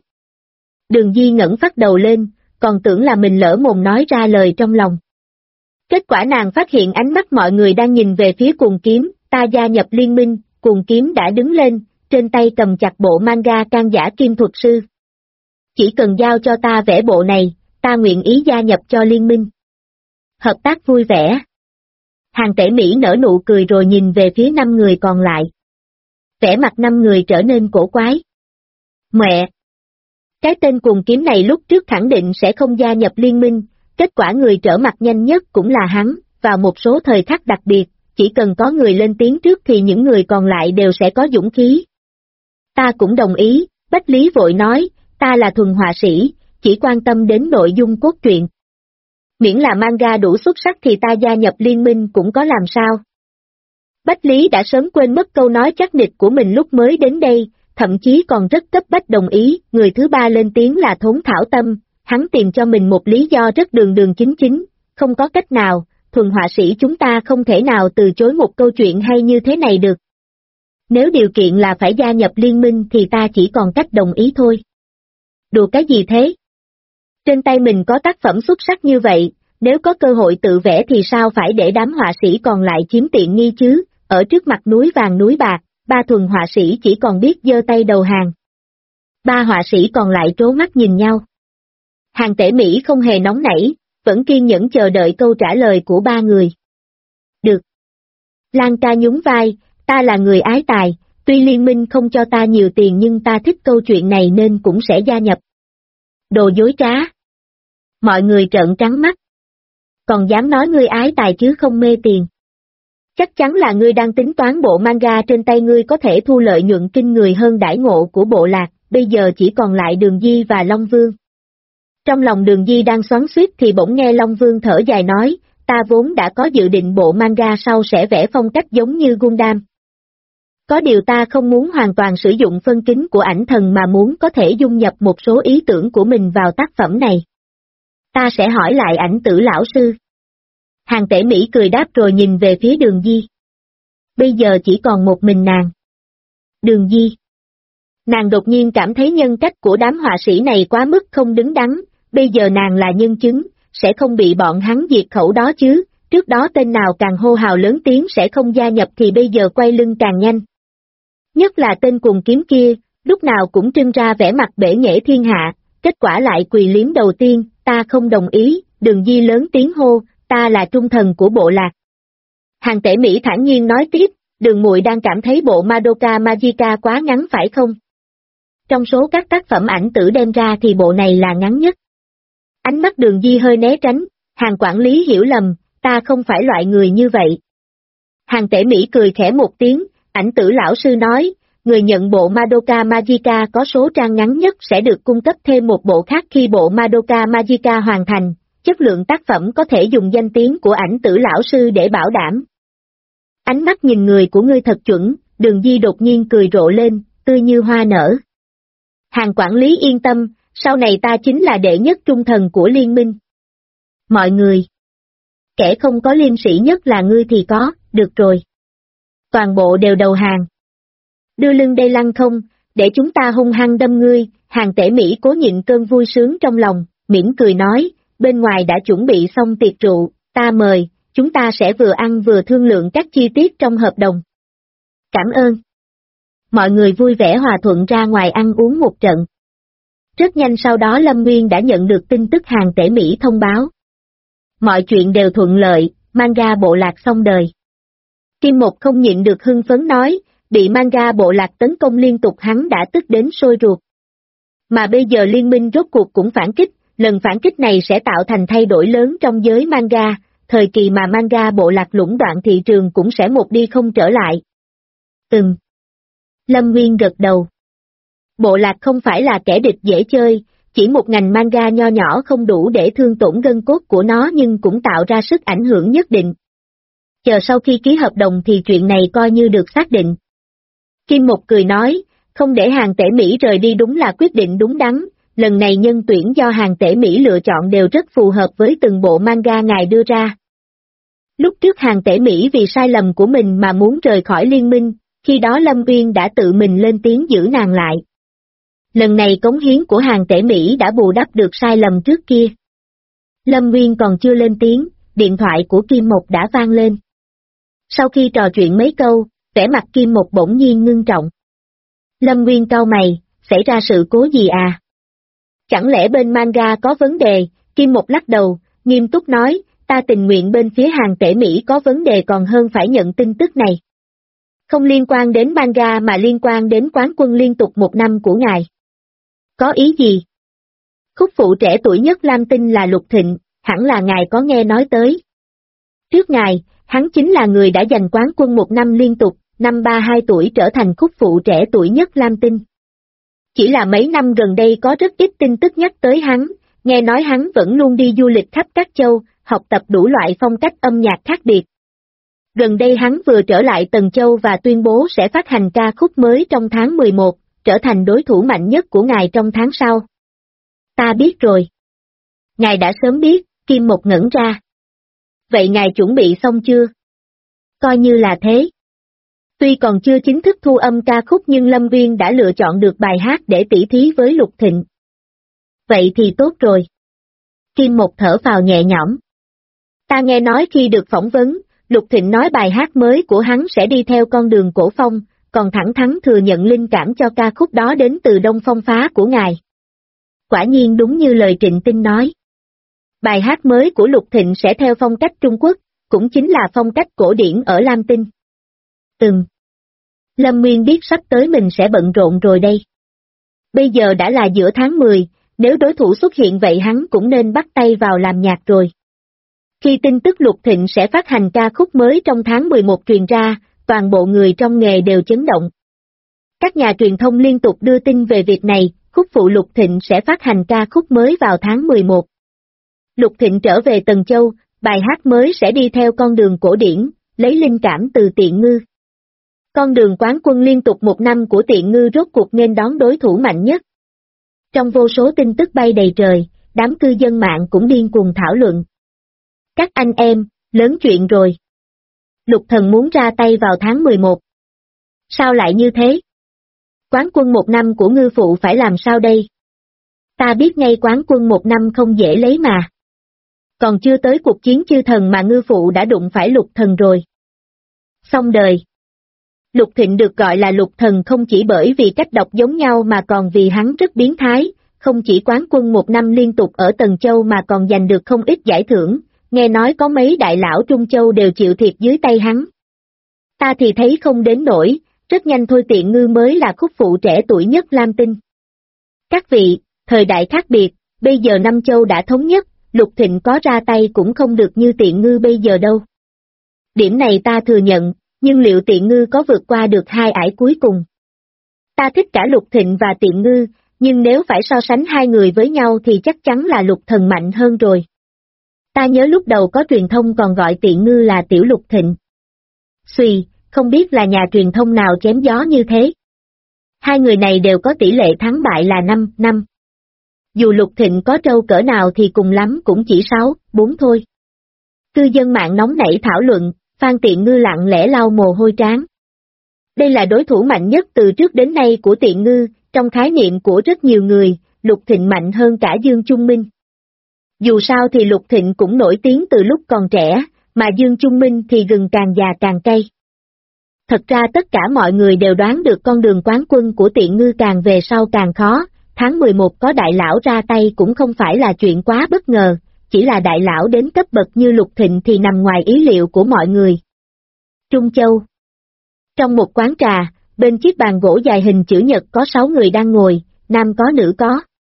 Đường Di ngẩng phát đầu lên, còn tưởng là mình lỡ mồm nói ra lời trong lòng. Kết quả nàng phát hiện ánh mắt mọi người đang nhìn về phía Cuồng Kiếm, ta gia nhập liên minh, Cuồng Kiếm đã đứng lên, trên tay cầm chặt bộ manga Can Giả Kim Thuật Sư. Chỉ cần giao cho ta vẽ bộ này, ta nguyện ý gia nhập cho liên minh. Hợp tác vui vẻ. Hàng Tể Mỹ nở nụ cười rồi nhìn về phía 5 người còn lại. Vẻ mặt 5 người trở nên cổ quái. Mẹ! Cái tên Cuồng Kiếm này lúc trước khẳng định sẽ không gia nhập liên minh, kết quả người trở mặt nhanh nhất cũng là hắn, vào một số thời khắc đặc biệt, chỉ cần có người lên tiếng trước thì những người còn lại đều sẽ có dũng khí. Ta cũng đồng ý, Bách Lý vội nói, ta là thuần họa sĩ, chỉ quan tâm đến nội dung cốt truyện. Miễn là manga đủ xuất sắc thì ta gia nhập liên minh cũng có làm sao. Bách Lý đã sớm quên mất câu nói chắc nịch của mình lúc mới đến đây, thậm chí còn rất cấp bách đồng ý. Người thứ ba lên tiếng là Thốn Thảo Tâm, hắn tìm cho mình một lý do rất đường đường chính chính, không có cách nào, thuần họa sĩ chúng ta không thể nào từ chối một câu chuyện hay như thế này được. Nếu điều kiện là phải gia nhập liên minh thì ta chỉ còn cách đồng ý thôi. Đùa cái gì thế? Trên tay mình có tác phẩm xuất sắc như vậy, nếu có cơ hội tự vẽ thì sao phải để đám họa sĩ còn lại chiếm tiện nghi chứ, ở trước mặt núi vàng núi bạc, ba thuần họa sĩ chỉ còn biết giơ tay đầu hàng. Ba họa sĩ còn lại trố mắt nhìn nhau. Hàng Tể Mỹ không hề nóng nảy, vẫn kiên nhẫn chờ đợi câu trả lời của ba người. Được. Lan ca nhún vai, ta là người ái tài, tuy liên minh không cho ta nhiều tiền nhưng ta thích câu chuyện này nên cũng sẽ gia nhập. Đồ dối trá. Mọi người trợn trắng mắt. Còn dám nói ngươi ái tài chứ không mê tiền. Chắc chắn là ngươi đang tính toán bộ manga trên tay ngươi có thể thu lợi nhuận kinh người hơn đãi ngộ của bộ lạc, bây giờ chỉ còn lại Đường Di và Long Vương. Trong lòng Đường Di đang xoắn xuýt thì bỗng nghe Long Vương thở dài nói, ta vốn đã có dự định bộ manga sau sẽ vẽ phong cách giống như Gundam. Có điều ta không muốn hoàn toàn sử dụng phân kính của ảnh thần mà muốn có thể dung nhập một số ý tưởng của mình vào tác phẩm này. Ta sẽ hỏi lại ảnh tử lão sư. Hàng Tể Mỹ cười đáp rồi nhìn về phía Đường Di. Bây giờ chỉ còn một mình nàng. Đường Di. Nàng đột nhiên cảm thấy nhân cách của đám họa sĩ này quá mức không đứng đắn, bây giờ nàng là nhân chứng, sẽ không bị bọn hắn diệt khẩu đó chứ, trước đó tên nào càng hô hào lớn tiếng sẽ không gia nhập thì bây giờ quay lưng càng nhanh. Nhất là tên cùng kiếm kia, lúc nào cũng trưng ra vẻ mặt bể nghệ thiên hạ, kết quả lại quỳ liếm đầu tiên, ta không đồng ý, Đường Di lớn tiếng hô, ta là trung thần của bộ lạc. Hàng Tể Mỹ thản nhiên nói tiếp, Đường muội đang cảm thấy bộ Madoka Magica quá ngắn phải không? Trong số các tác phẩm ảnh tử đem ra thì bộ này là ngắn nhất. Ánh mắt Đường Di hơi né tránh, Hàng quản lý hiểu lầm, ta không phải loại người như vậy. Hàng Tể Mỹ cười khẽ một tiếng, ảnh tử lão sư nói, người nhận bộ Madoka Magica có số trang ngắn nhất sẽ được cung cấp thêm một bộ khác khi bộ Madoka Magica hoàn thành, chất lượng tác phẩm có thể dùng danh tiếng của ảnh tử lão sư để bảo đảm. Ánh mắt nhìn người của ngươi thật chuẩn, Đường Di đột nhiên cười rộ lên, tươi như hoa nở. Hàng quản lý yên tâm, sau này ta chính là đệ nhất trung thần của liên minh. Mọi người. Kẻ không có liêm sĩ nhất là ngươi thì có, được rồi. Toàn bộ đều đầu hàng. Đưa lưng đây lăng không, để chúng ta hung hăng đâm ngươi, Hàng Tể Mỹ cố nhịn cơn vui sướng trong lòng, mỉm cười nói, bên ngoài đã chuẩn bị xong tiệc rượu, ta mời, chúng ta sẽ vừa ăn vừa thương lượng các chi tiết trong hợp đồng. Cảm ơn. Mọi người vui vẻ hòa thuận ra ngoài ăn uống một trận. Rất nhanh sau đó Lâm Nguyên đã nhận được tin tức Hàng Tể Mỹ thông báo. Mọi chuyện đều thuận lợi, manga bộ lạc xong đời. Kim Một không nhịn được hưng phấn nói, bị manga bộ lạc tấn công liên tục hắn đã tức đến sôi ruột. Mà bây giờ liên minh rốt cuộc cũng phản kích, lần phản kích này sẽ tạo thành thay đổi lớn trong giới manga, thời kỳ mà manga bộ lạc lũng đoạn thị trường cũng sẽ một đi không trở lại. Lâm Nguyên gật đầu. Bộ lạc không phải là kẻ địch dễ chơi, chỉ một ngành manga nho nhỏ không đủ để thương tổn gân cốt của nó nhưng cũng tạo ra sức ảnh hưởng nhất định. Chờ sau khi ký hợp đồng thì chuyện này coi như được xác định. Kim Một cười nói, không để Hàng Tể Mỹ rời đi đúng là quyết định đúng đắn, lần này nhân tuyển do Hàng Tể Mỹ lựa chọn đều rất phù hợp với từng bộ manga ngài đưa ra. Lúc trước Hàng Tể Mỹ vì sai lầm của mình mà muốn rời khỏi liên minh, khi đó Lâm Uyên đã tự mình lên tiếng giữ nàng lại. Lần này cống hiến của Hàng Tể Mỹ đã bù đắp được sai lầm trước kia. Lâm Uyên còn chưa lên tiếng, điện thoại của Kim Một đã vang lên. Sau khi trò chuyện mấy câu, vẻ mặt Kim Một bỗng nhiên ngưng trọng. Lâm Uyên cau mày, xảy ra sự cố gì à? Chẳng lẽ bên manga có vấn đề? Kim Một lắc đầu, nghiêm túc nói, ta tình nguyện bên phía Hàng Tể Mỹ có vấn đề còn hơn phải nhận tin tức này. Không liên quan đến manga mà liên quan đến quán quân liên tục một năm của ngài. Có ý gì? Khúc phụ trẻ tuổi nhất Lam Tinh là Lục Thịnh, hẳn là ngài có nghe nói tới. Trước ngài, hắn chính là người đã giành quán quân một năm liên tục, năm 32 tuổi trở thành khúc phụ trẻ tuổi nhất Lam Tinh. Chỉ là mấy năm gần đây có rất ít tin tức nhắc tới hắn, nghe nói hắn vẫn luôn đi du lịch khắp các châu, học tập đủ loại phong cách âm nhạc khác biệt. Gần đây hắn vừa trở lại Tần Châu và tuyên bố sẽ phát hành ca khúc mới trong tháng 11, trở thành đối thủ mạnh nhất của ngài trong tháng sau. Ta biết rồi. Ngài đã sớm biết, Kim Mộc ngẩn ra. Vậy ngài chuẩn bị xong chưa? Coi như là thế. Tuy còn chưa chính thức thu âm ca khúc nhưng Lâm Viên đã lựa chọn được bài hát để tỉ thí với Lục Thịnh. Vậy thì tốt rồi. Kim Mộc thở phào nhẹ nhõm. Ta nghe nói khi được phỏng vấn, Lục Thịnh nói bài hát mới của hắn sẽ đi theo con đường cổ phong, còn thẳng thắn thừa nhận linh cảm cho ca khúc đó đến từ Đông Phong Phá của ngài. Quả nhiên đúng như lời Trịnh Tinh nói. Bài hát mới của Lục Thịnh sẽ theo phong cách Trung Quốc, cũng chính là phong cách cổ điển ở Lam Tinh. Lâm Nguyên biết sắp tới mình sẽ bận rộn rồi đây. Bây giờ đã là giữa tháng 10, nếu đối thủ xuất hiện vậy hắn cũng nên bắt tay vào làm nhạc rồi. Khi tin tức Lục Thịnh sẽ phát hành ca khúc mới trong tháng 11 truyền ra, toàn bộ người trong nghề đều chấn động. Các nhà truyền thông liên tục đưa tin về việc này, khúc phụ Lục Thịnh sẽ phát hành ca khúc mới vào tháng 11. Lục Thịnh trở về Tần Châu, bài hát mới sẽ đi theo con đường cổ điển, lấy linh cảm từ Tiện Ngư. Con đường quán quân liên tục một năm của Tiện Ngư rốt cuộc nên đón đối thủ mạnh nhất. Trong vô số tin tức bay đầy trời, đám cư dân mạng cũng điên cuồng thảo luận. Các anh em, lớn chuyện rồi. Lục Thần muốn ra tay vào tháng 11. Sao lại như thế? Quán quân một năm của Ngư phụ phải làm sao đây? Ta biết ngay quán quân một năm không dễ lấy mà. Còn chưa tới cuộc chiến chư thần mà Ngư phụ đã đụng phải Lục Thần rồi. Xong đời. Lục Thịnh được gọi là Lục Thần không chỉ bởi vì cách đọc giống nhau mà còn vì hắn rất biến thái, không chỉ quán quân một năm liên tục ở Tần Châu mà còn giành được không ít giải thưởng, nghe nói có mấy đại lão Trung Châu đều chịu thiệt dưới tay hắn. Ta thì thấy không đến nổi, rất nhanh thôi Tiện Ngư mới là khúc phụ trẻ tuổi nhất Lam Tinh. Các vị, thời đại khác biệt, bây giờ Năm Châu đã thống nhất, Lục Thịnh có ra tay cũng không được như Tiện Ngư bây giờ đâu. Điểm này ta thừa nhận, nhưng liệu Tiện Ngư có vượt qua được hai ải cuối cùng? Ta thích cả Lục Thịnh và Tiện Ngư, nhưng nếu phải so sánh hai người với nhau thì chắc chắn là Lục Thần mạnh hơn rồi. Ta nhớ lúc đầu có truyền thông còn gọi Tiện Ngư là Tiểu Lục Thịnh. Xùy, không biết là nhà truyền thông nào chém gió như thế. Hai người này đều có tỷ lệ thắng bại là 5-5. Dù Lục Thịnh có trâu cỡ nào thì cùng lắm cũng chỉ 6-4 thôi. Cư dân mạng nóng nảy thảo luận, Phan Tiện Ngư lặng lẽ lau mồ hôi trán. Đây là đối thủ mạnh nhất từ trước đến nay của Tiện Ngư, trong khái niệm của rất nhiều người, Lục Thịnh mạnh hơn cả Dương Trung Minh. Dù sao thì Lục Thịnh cũng nổi tiếng từ lúc còn trẻ, mà Dương Trung Minh thì gừng càng già càng cay. Thật ra tất cả mọi người đều đoán được con đường quán quân của Tiện Ngư càng về sau càng khó, tháng 11 có đại lão ra tay cũng không phải là chuyện quá bất ngờ, chỉ là đại lão đến cấp bậc như Lục Thịnh thì nằm ngoài ý liệu của mọi người. Trung Châu. Trong một quán trà, bên chiếc bàn gỗ dài hình chữ nhật có 6 người đang ngồi, nam có nữ có.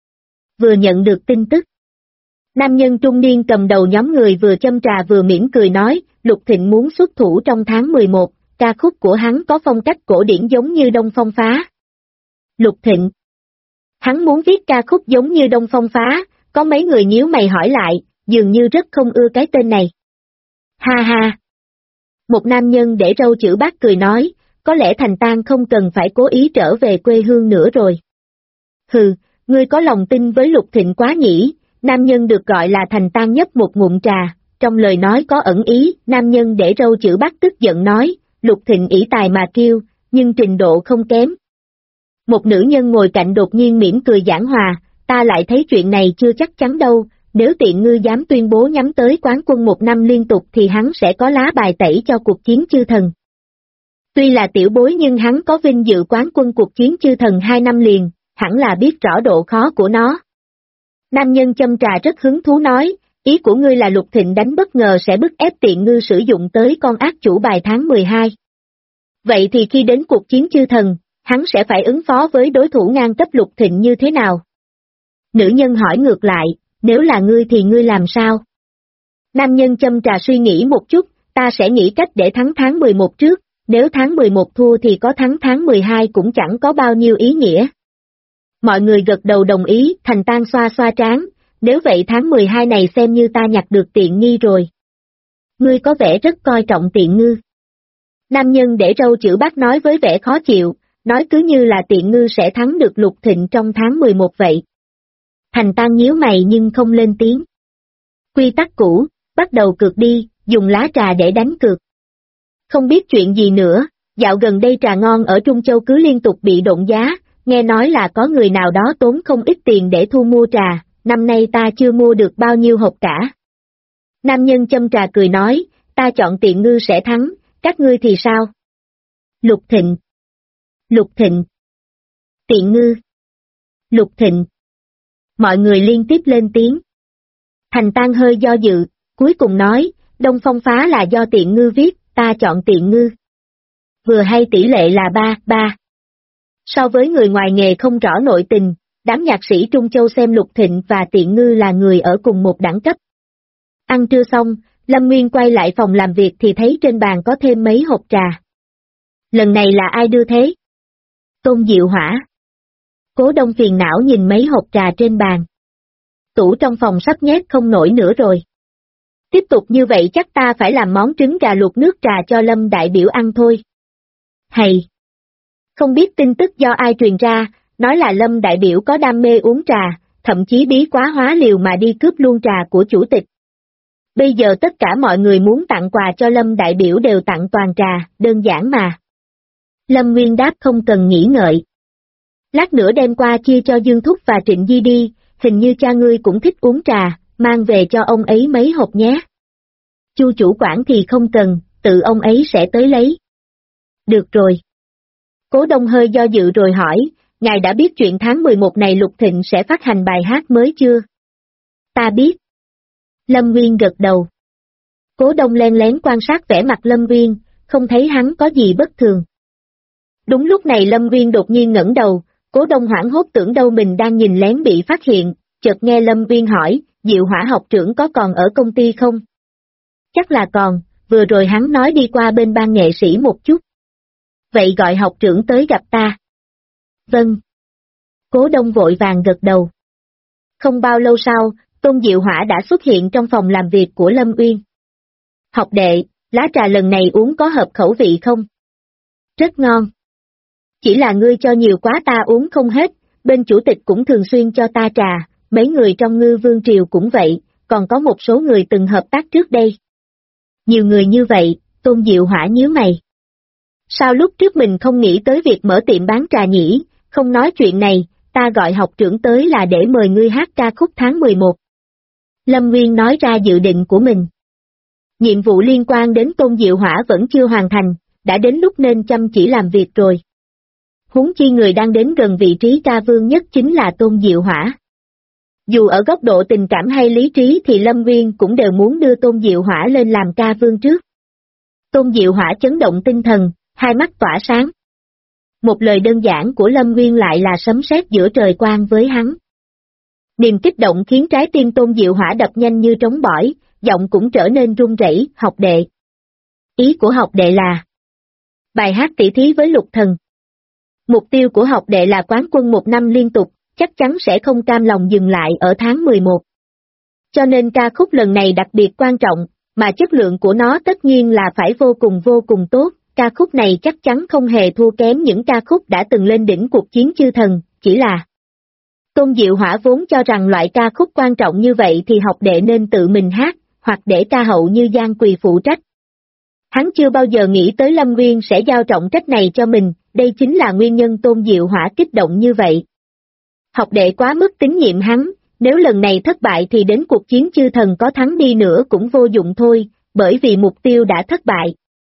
Vừa nhận được tin tức. Nam nhân trung niên cầm đầu nhóm người vừa châm trà vừa mỉm cười nói, Lục Thịnh muốn xuất thủ trong tháng 11, ca khúc của hắn có phong cách cổ điển giống như Đông Phong Phá. Lục Thịnh. Hắn muốn viết ca khúc giống như Đông Phong Phá, có mấy người nhíu mày hỏi lại, dường như rất không ưa cái tên này. Ha ha. Một nam nhân để râu chữ bác cười nói, có lẽ Thành Tan không cần phải cố ý trở về quê hương nữa rồi. Hừ, ngươi có lòng tin với Lục Thịnh quá nhỉ, nam nhân được gọi là Thành Tan nhấp một ngụm trà, trong lời nói có ẩn ý, nam nhân để râu chữ bác tức giận nói, Lục Thịnh ỷ tài mà kiêu, nhưng trình độ không kém. Một nữ nhân ngồi cạnh đột nhiên mỉm cười giảng hòa, ta lại thấy chuyện này chưa chắc chắn đâu, nếu Tiện Ngư dám tuyên bố nhắm tới quán quân một năm liên tục thì hắn sẽ có lá bài tẩy cho cuộc chiến chư thần. Tuy là tiểu bối nhưng hắn có vinh dự quán quân cuộc chiến chư thần 2 năm liền, hẳn là biết rõ độ khó của nó. Nam nhân châm trà rất hứng thú nói, ý của ngươi là Lục Thịnh đánh bất ngờ sẽ bức ép Tiện Ngư sử dụng tới con ác chủ bài tháng 12. Vậy thì khi đến cuộc chiến chư thần, hắn sẽ phải ứng phó với đối thủ ngang cấp Lục Thịnh như thế nào? Nữ nhân hỏi ngược lại, nếu là ngươi thì ngươi làm sao? Nam nhân châm trà suy nghĩ một chút, ta sẽ nghĩ cách để thắng tháng 11 trước, nếu tháng 11 thua thì có thắng tháng 12 cũng chẳng có bao nhiêu ý nghĩa. Mọi người gật đầu đồng ý, Thành Tan xoa xoa trán, nếu vậy tháng 12 này xem như ta nhặt được tiện nghi rồi. Ngươi có vẻ rất coi trọng Tiện Ngư. Nam nhân để râu chữ bác nói với vẻ khó chịu, nói cứ như là Tiện Ngư sẽ thắng được Lục Thịnh trong tháng 11 vậy. Thành Tan nhíu mày nhưng không lên tiếng. Quy tắc cũ, bắt đầu cược đi, dùng lá trà để đánh cược. Không biết chuyện gì nữa, dạo gần đây trà ngon ở Trung Châu cứ liên tục bị độn giá, nghe nói là có người nào đó tốn không ít tiền để thu mua trà, năm nay ta chưa mua được bao nhiêu hộp cả. Nam nhân châm trà cười nói, ta chọn Tiện Ngư sẽ thắng, các ngươi thì sao? Lục Thịnh. Lục Thịnh. Tiện Ngư. Lục Thịnh. Mọi người liên tiếp lên tiếng. Thành Tan hơi do dự, cuối cùng nói, Đông Phong Phá là do Tiện Ngư viết, ta chọn Tiện Ngư. Vừa hay tỷ lệ là 3-3. So với người ngoài nghề không rõ nội tình, đám nhạc sĩ Trung Châu xem Lục Thịnh và Tiện Ngư là người ở cùng một đẳng cấp. Ăn trưa xong, Lâm Nguyên quay lại phòng làm việc thì thấy trên bàn có thêm mấy hộp trà. Lần này là ai đưa thế? Tôn Diệu Hỏa. Cố Đông phiền não nhìn mấy hộp trà trên bàn. Tủ trong phòng sắp nhét không nổi nữa rồi. Tiếp tục như vậy chắc ta phải làm món trứng gà luộc nước trà cho Lâm đại biểu ăn thôi. Hay! Không biết tin tức do ai truyền ra, nói là Lâm đại biểu có đam mê uống trà, thậm chí bí quá hóa liều mà đi cướp luôn trà của chủ tịch. Bây giờ tất cả mọi người muốn tặng quà cho Lâm đại biểu đều tặng toàn trà, đơn giản mà. Lâm Nguyên đáp không cần nghĩ ngợi. Lát nữa đem qua chia cho Dương Thúc và Trịnh Di đi, hình như cha ngươi cũng thích uống trà, mang về cho ông ấy mấy hộp nhé. Chu chủ quản thì không cần, tự ông ấy sẽ tới lấy. Được rồi. Cố Đông hơi do dự rồi hỏi, ngài đã biết chuyện tháng 11 này Lục Thịnh sẽ phát hành bài hát mới chưa? Ta biết. Lâm Nguyên gật đầu. Cố Đông len lén quan sát vẻ mặt Lâm Nguyên, không thấy hắn có gì bất thường. Đúng lúc này Lâm Nguyên đột nhiên ngẩng đầu, Cố Đông hoảng hốt tưởng đâu mình đang nhìn lén bị phát hiện, chợt nghe Lâm Nguyên hỏi, Diệu Hỏa học trưởng có còn ở công ty không? Chắc là còn, vừa rồi hắn nói đi qua bên ban nghệ sĩ một chút. Vậy gọi học trưởng tới gặp ta. Vâng. Cố Đông vội vàng gật đầu. Không bao lâu sau, Tôn Diệu Hỏa đã xuất hiện trong phòng làm việc của Lâm Uyên. Học đệ, lá trà lần này uống có hợp khẩu vị không? Rất ngon. Chỉ là ngươi cho nhiều quá ta uống không hết, bên chủ tịch cũng thường xuyên cho ta trà, mấy người trong Ngư Vương Triều cũng vậy, còn có một số người từng hợp tác trước đây. Nhiều người như vậy, Tôn Diệu Hỏa nhíu mày. Sao lúc trước mình không nghĩ tới việc mở tiệm bán trà nhỉ, không nói chuyện này, ta gọi học trưởng tới là để mời ngươi hát ca khúc tháng 11. Lâm Nguyên nói ra dự định của mình. Nhiệm vụ liên quan đến Tôn Diệu Hỏa vẫn chưa hoàn thành, đã đến lúc nên chăm chỉ làm việc rồi. Huống chi người đang đến gần vị trí ca vương nhất chính là Tôn Diệu Hỏa. Dù ở góc độ tình cảm hay lý trí thì Lâm Nguyên cũng đều muốn đưa Tôn Diệu Hỏa lên làm ca vương trước. Tôn Diệu Hỏa chấn động tinh thần, hai mắt tỏa sáng. Một lời đơn giản của Lâm Nguyên lại là sấm sét giữa trời quang với hắn. Niềm kích động khiến trái tim Tôn Diệu Hỏa đập nhanh như trống bỏi, giọng cũng trở nên run rẩy, học đệ. Ý của học đệ là bài hát tỷ thí với Lục Thần. Mục tiêu của học đệ là quán quân 1 năm liên tục, chắc chắn sẽ không cam lòng dừng lại ở tháng 11. Cho nên ca khúc lần này đặc biệt quan trọng, mà chất lượng của nó tất nhiên là phải vô cùng tốt, ca khúc này chắc chắn không hề thua kém những ca khúc đã từng lên đỉnh cuộc chiến chư thần, chỉ là Tôn Diệu Hỏa vốn cho rằng loại ca khúc quan trọng như vậy thì học đệ nên tự mình hát, hoặc để ca hậu như Giang Quỳ phụ trách. Hắn chưa bao giờ nghĩ tới Lâm Nguyên sẽ giao trọng trách này cho mình, đây chính là nguyên nhân Tôn Diệu Hỏa kích động như vậy. Học đệ quá mức tín nhiệm hắn, nếu lần này thất bại thì đến cuộc chiến chư thần có thắng đi nữa cũng vô dụng thôi, bởi vì mục tiêu đã thất bại.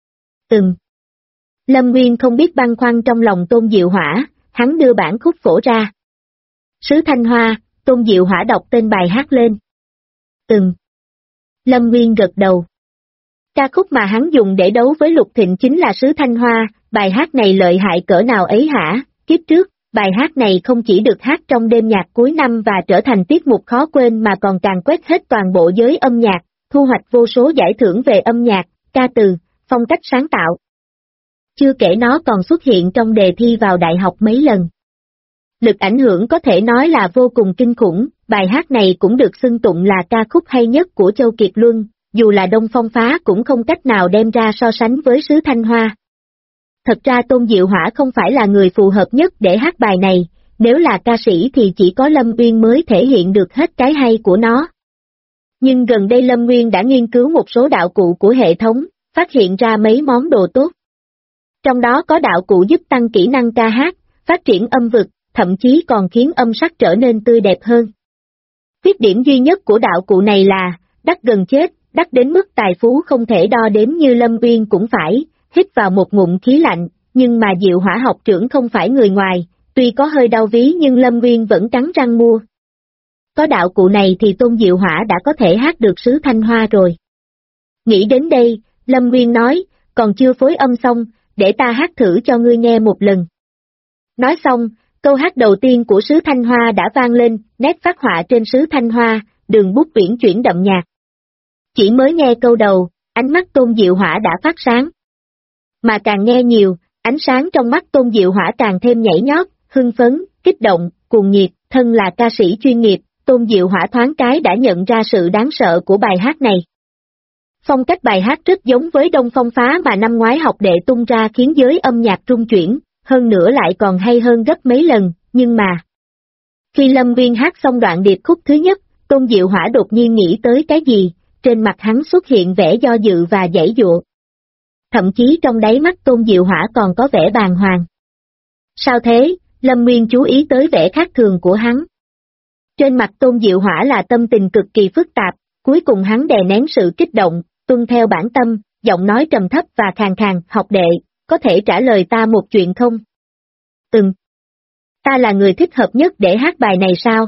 Lâm Nguyên không biết băn khoăn trong lòng Tôn Diệu Hỏa, hắn đưa bản khúc phổ ra. Sứ Thanh Hoa, Tôn Diệu Hỏa đọc tên bài hát lên. Lâm Nguyên gật đầu. Ca khúc mà hắn dùng để đấu với Lục Thịnh chính là Sứ Thanh Hoa, bài hát này lợi hại cỡ nào ấy hả, kiếp trước, bài hát này không chỉ được hát trong đêm nhạc cuối năm và trở thành tiết mục khó quên mà còn càn quét hết toàn bộ giới âm nhạc, thu hoạch vô số giải thưởng về âm nhạc, ca từ, phong cách sáng tạo. Chưa kể nó còn xuất hiện trong đề thi vào đại học mấy lần. Lực ảnh hưởng có thể nói là vô cùng kinh khủng, bài hát này cũng được xưng tụng là ca khúc hay nhất của Châu Kiệt Luân, dù là Đông Phong Phá cũng không cách nào đem ra so sánh với Sứ Thanh Hoa. Thật ra Tôn Diệu Hỏa không phải là người phù hợp nhất để hát bài này, nếu là ca sĩ thì chỉ có Lâm Uyên mới thể hiện được hết cái hay của nó. Nhưng gần đây Lâm Nguyên đã nghiên cứu một số đạo cụ của hệ thống, phát hiện ra mấy món đồ tốt. Trong đó có đạo cụ giúp tăng kỹ năng ca hát, phát triển âm vực, thậm chí còn khiến âm sắc trở nên tươi đẹp hơn. Khuyết điểm duy nhất của đạo cụ này là, đắt gần chết, đắt đến mức tài phú không thể đo đếm như Lâm Uyên cũng phải, hít vào một ngụm khí lạnh, nhưng mà Diệu Hỏa học trưởng không phải người ngoài, tuy có hơi đau ví nhưng Lâm Uyên vẫn cắn răng mua. Có đạo cụ này thì Tôn Diệu Hỏa đã có thể hát được Sứ Thanh Hoa rồi. Nghĩ đến đây, Lâm Uyên nói, còn chưa phối âm xong, để ta hát thử cho ngươi nghe một lần. Nói xong, câu hát đầu tiên của Sứ Thanh Hoa đã vang lên, nét phác họa trên Sứ Thanh Hoa, đường bút uyển chuyển đậm nhạt. Chỉ mới nghe câu đầu, ánh mắt Tôn Diệu Hỏa đã phát sáng. Mà càng nghe nhiều, ánh sáng trong mắt Tôn Diệu Hỏa càng thêm nhảy nhót, hưng phấn, kích động, cuồng nhiệt, thân là ca sĩ chuyên nghiệp, Tôn Diệu Hỏa thoáng cái đã nhận ra sự đáng sợ của bài hát này. Phong cách bài hát rất giống với Đông Phong Phá mà năm ngoái học đệ tung ra khiến giới âm nhạc rung chuyển, hơn nữa lại còn hay hơn gấp mấy lần, nhưng mà... Khi Lâm Nguyên hát xong đoạn điệp khúc thứ nhất, Tôn Diệu Hỏa đột nhiên nghĩ tới cái gì, trên mặt hắn xuất hiện vẻ do dự và giãy giụa. Thậm chí trong đáy mắt Tôn Diệu Hỏa còn có vẻ bàng hoàng. Sao thế? Lâm Nguyên chú ý tới vẻ khác thường của hắn. Trên mặt Tôn Diệu Hỏa là tâm tình cực kỳ phức tạp, cuối cùng hắn đè nén sự kích động, tuân theo bản tâm, giọng nói trầm thấp và khàn khàn, học đệ, có thể trả lời ta một chuyện không? Ta là người thích hợp nhất để hát bài này sao?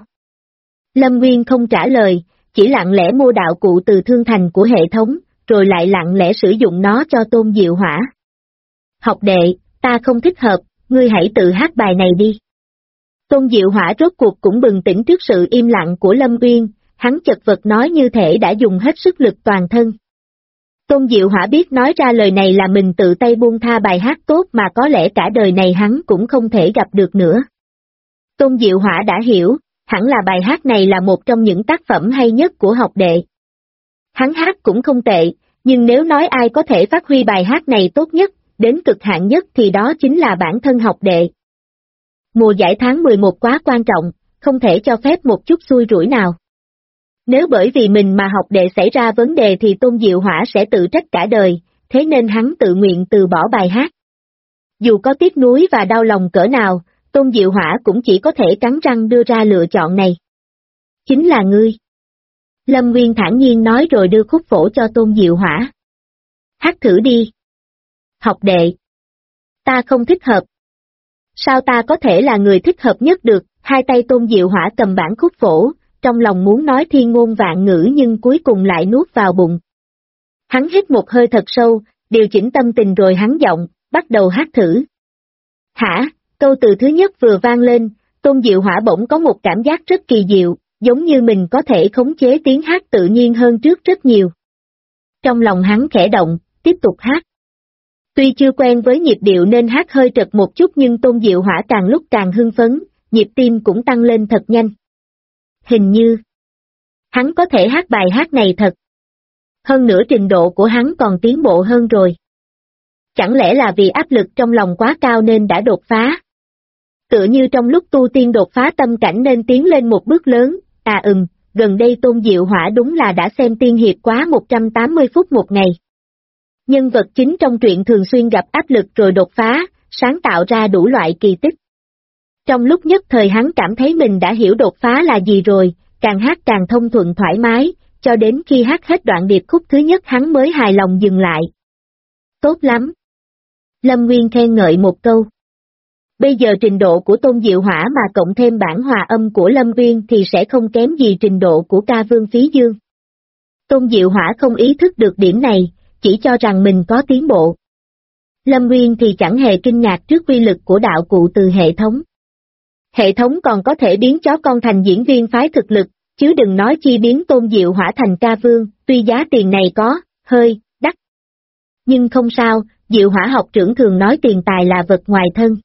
Lâm Nguyên không trả lời, chỉ lặng lẽ mua đạo cụ từ thương thành của hệ thống, rồi lại lặng lẽ sử dụng nó cho Tôn Diệu Hỏa. Học đệ, ta không thích hợp, ngươi hãy tự hát bài này đi. Tôn Diệu Hỏa rốt cuộc cũng bừng tỉnh trước sự im lặng của Lâm Uyên, hắn chật vật nói như thể đã dùng hết sức lực toàn thân. Tôn Diệu Hỏa biết nói ra lời này là mình tự tay buông tha bài hát tốt mà có lẽ cả đời này hắn cũng không thể gặp được nữa. Tôn Diệu Hỏa đã hiểu, hẳn là bài hát này là một trong những tác phẩm hay nhất của học đệ. Hắn hát cũng không tệ, nhưng nếu nói ai có thể phát huy bài hát này tốt nhất, đến cực hạn nhất thì đó chính là bản thân học đệ. Mùa giải tháng 11 quá quan trọng, không thể cho phép một chút xui rủi nào. Nếu bởi vì mình mà học đệ xảy ra vấn đề thì Tôn Diệu Hỏa sẽ tự trách cả đời, thế nên hắn tự nguyện từ bỏ bài hát. Dù có tiếc nuối và đau lòng cỡ nào, Tôn Diệu Hỏa cũng chỉ có thể cắn răng đưa ra lựa chọn này. Chính là ngươi. Lâm Nguyên thản nhiên nói rồi đưa khúc phổ cho Tôn Diệu Hỏa. Hát thử đi. Học đệ. Ta không thích hợp. Sao ta có thể là người thích hợp nhất được? Hai tay Tôn Diệu Hỏa cầm bản khúc phổ, trong lòng muốn nói thiên ngôn vạn ngữ nhưng cuối cùng lại nuốt vào bụng. Hắn hít một hơi thật sâu, điều chỉnh tâm tình rồi hắn giọng, bắt đầu hát thử. Hả? Câu từ thứ nhất vừa vang lên, Tôn Diệu Hỏa bỗng có một cảm giác rất kỳ diệu, giống như mình có thể khống chế tiếng hát tự nhiên hơn trước rất nhiều. Trong lòng hắn khẽ động, tiếp tục hát. Tuy chưa quen với nhịp điệu nên hát hơi trật một chút nhưng Tôn Diệu Hỏa càng lúc càng hưng phấn, nhịp tim cũng tăng lên thật nhanh. Hình như hắn có thể hát bài hát này thật. Hơn nữa trình độ của hắn còn tiến bộ hơn rồi. Chẳng lẽ là vì áp lực trong lòng quá cao nên đã đột phá? Tựa như trong lúc tu tiên đột phá tâm cảnh nên tiến lên một bước lớn, gần đây Tôn Diệu Hỏa đúng là đã xem tiên hiệp quá 180 phút một ngày. Nhân vật chính trong truyện thường xuyên gặp áp lực rồi đột phá, sáng tạo ra đủ loại kỳ tích. Trong lúc nhất thời hắn cảm thấy mình đã hiểu đột phá là gì rồi, càng hát càng thông thuận thoải mái, cho đến khi hát hết đoạn điệp khúc thứ nhất hắn mới hài lòng dừng lại. Tốt lắm. Lâm Nguyên khen ngợi một câu. Bây giờ trình độ của Tôn Diệu Hỏa mà cộng thêm bản hòa âm của Lâm Nguyên thì sẽ không kém gì trình độ của ca Vương Phí Dương. Tôn Diệu Hỏa không ý thức được điểm này, chỉ cho rằng mình có tiến bộ. Lâm Nguyên thì chẳng hề kinh ngạc trước uy lực của đạo cụ từ hệ thống. Hệ thống còn có thể biến chó con thành diễn viên phái thực lực, chứ đừng nói chi biến Tôn Diệu Hỏa thành ca vương, tuy giá tiền này có, hơi, đắt. Nhưng không sao, Diệu Hỏa học trưởng thường nói tiền tài là vật ngoài thân.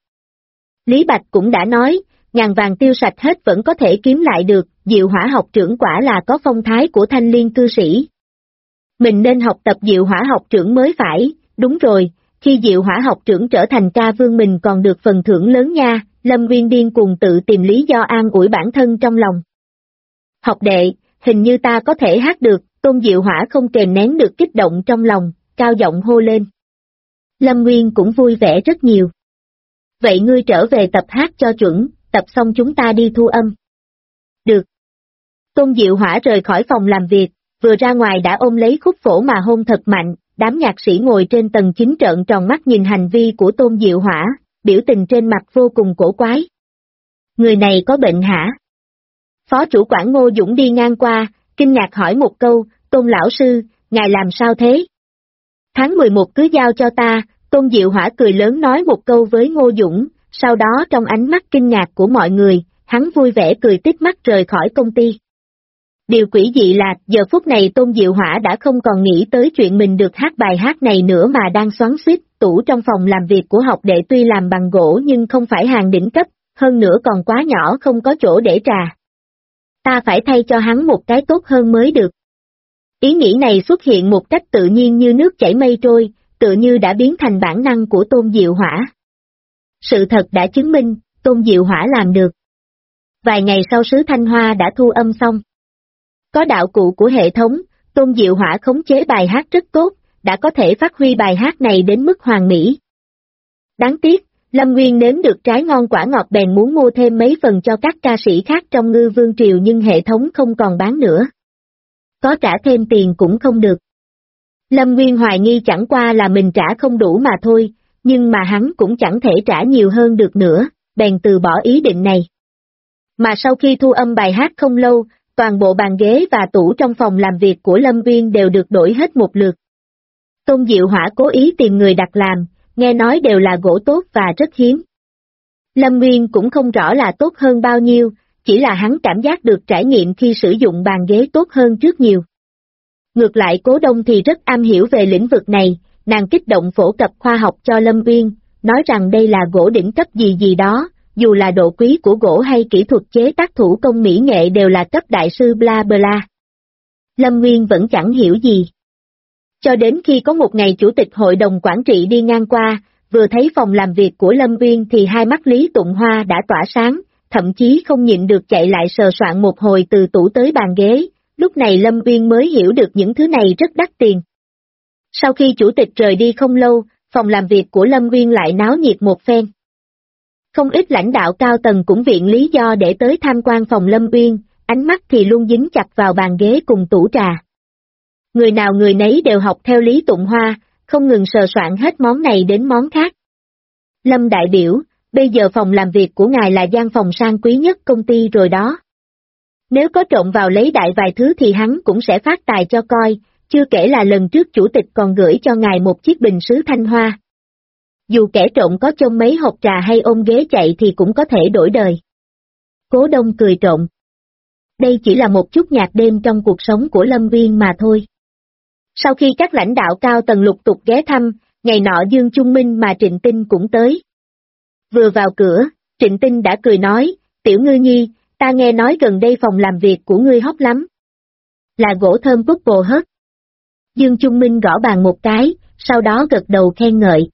Lý Bạch cũng đã nói, ngàn vàng tiêu sạch hết vẫn có thể kiếm lại được, Diệu Hỏa học trưởng quả là có phong thái của thanh liên cư sĩ. Mình nên học tập Diệu Hỏa học trưởng mới phải, đúng rồi, khi Diệu Hỏa học trưởng trở thành ca vương mình còn được phần thưởng lớn nha, Lâm Nguyên điên cuồng tự tìm lý do an ủi bản thân trong lòng. Học đệ, hình như ta có thể hát được, Tôn Diệu Hỏa không kềm nén được kích động trong lòng, cao giọng hô lên. Lâm Nguyên cũng vui vẻ rất nhiều. Vậy ngươi trở về tập hát cho chuẩn, tập xong chúng ta đi thu âm. Được. Tôn Diệu Hỏa rời khỏi phòng làm việc, vừa ra ngoài đã ôm lấy khúc phổ mà hôn thật mạnh, đám nhạc sĩ ngồi trên tầng 9 trợn tròn mắt nhìn hành vi của Tôn Diệu Hỏa, biểu tình trên mặt vô cùng cổ quái. Người này có bệnh hả? Phó chủ quản Ngô Dũng đi ngang qua, kinh ngạc hỏi một câu, Tôn lão sư, ngài làm sao thế? Tháng 11 cứ giao cho ta, Tôn Diệu Hỏa cười lớn nói một câu với Ngô Dũng, sau đó trong ánh mắt kinh ngạc của mọi người, hắn vui vẻ cười tít mắt rời khỏi công ty. Điều quỷ dị là, giờ phút này Tôn Diệu Hỏa đã không còn nghĩ tới chuyện mình được hát bài hát này nữa mà đang xoắn xuýt, tủ trong phòng làm việc của học đệ tuy làm bằng gỗ nhưng không phải hàng đỉnh cấp, hơn nữa còn quá nhỏ không có chỗ để trà. Ta phải thay cho hắn một cái tốt hơn mới được. Ý nghĩ này xuất hiện một cách tự nhiên như nước chảy mây trôi, tự như đã biến thành bản năng của Tôn Diệu Hỏa. Sự thật đã chứng minh, Tôn Diệu Hỏa làm được. Vài ngày sau Sứ Thanh Hoa đã thu âm xong. Có đạo cụ của hệ thống, Tôn Diệu Hỏa khống chế bài hát rất tốt, đã có thể phát huy bài hát này đến mức hoàn mỹ. Đáng tiếc, Lâm Nguyên nếm được trái ngon quả ngọt bèn muốn mua thêm mấy phần cho các ca sĩ khác trong Ngư Vương Triều nhưng hệ thống không còn bán nữa. Có trả thêm tiền cũng không được. Lâm Nguyên hoài nghi chẳng qua là mình trả không đủ mà thôi, nhưng mà hắn cũng chẳng thể trả nhiều hơn được nữa, bèn từ bỏ ý định này. Mà sau khi thu âm bài hát không lâu, toàn bộ bàn ghế và tủ trong phòng làm việc của Lâm Nguyên đều được đổi hết một lượt. Tôn Diệu Hỏa cố ý tìm người đặt làm, nghe nói đều là gỗ tốt và rất hiếm. Lâm Nguyên cũng không rõ là tốt hơn bao nhiêu, chỉ là hắn cảm giác được trải nghiệm khi sử dụng bàn ghế tốt hơn trước nhiều. Ngược lại Cố Đông thì rất am hiểu về lĩnh vực này, nàng kích động phổ cập khoa học cho Lâm Nguyên, nói rằng đây là gỗ đỉnh cấp gì gì đó, dù là độ quý của gỗ hay kỹ thuật chế tác thủ công mỹ nghệ đều là cấp đại sư bla bla. Lâm Nguyên vẫn chẳng hiểu gì. Cho đến khi có một ngày chủ tịch hội đồng quản trị đi ngang qua, vừa thấy phòng làm việc của Lâm Nguyên thì hai mắt Lý Tụng Hoa đã tỏa sáng, thậm chí không nhịn được chạy lại sờ soạn một hồi từ tủ tới bàn ghế, lúc này Lâm Nguyên mới hiểu được những thứ này rất đắt tiền. Sau khi chủ tịch rời đi không lâu, phòng làm việc của Lâm Nguyên lại náo nhiệt một phen. Không ít lãnh đạo cao tầng cũng viện lý do để tới tham quan phòng Lâm Nguyên, ánh mắt thì luôn dính chặt vào bàn ghế cùng tủ trà. Người nào người nấy đều học theo Lý Tụng Hoa, không ngừng sờ soạn hết món này đến món khác. Lâm đại biểu, bây giờ phòng làm việc của ngài là gian phòng sang quý nhất công ty rồi đó. Nếu có trộn vào lấy đại vài thứ thì hắn cũng sẽ phát tài cho coi, chưa kể là lần trước chủ tịch còn gửi cho ngài một chiếc bình sứ Thanh Hoa. Dù kẻ trộn có chông mấy hộp trà hay ôm ghế chạy thì cũng có thể đổi đời. Cố Đông cười trộn. Đây chỉ là một chút nhạc đêm trong cuộc sống của Lâm Nguyên mà thôi. Sau khi các lãnh đạo cao tầng lục tục ghé thăm, ngày nọ Dương Trung Minh mà Trịnh Tinh cũng tới. Vừa vào cửa, Trịnh Tinh đã cười nói, Tiểu Ngư Nhi, ta nghe nói gần đây phòng làm việc của ngươi hot lắm. Là gỗ thơm bút bồ hớt. Dương Trung Minh gõ bàn một cái, sau đó gật đầu khen ngợi.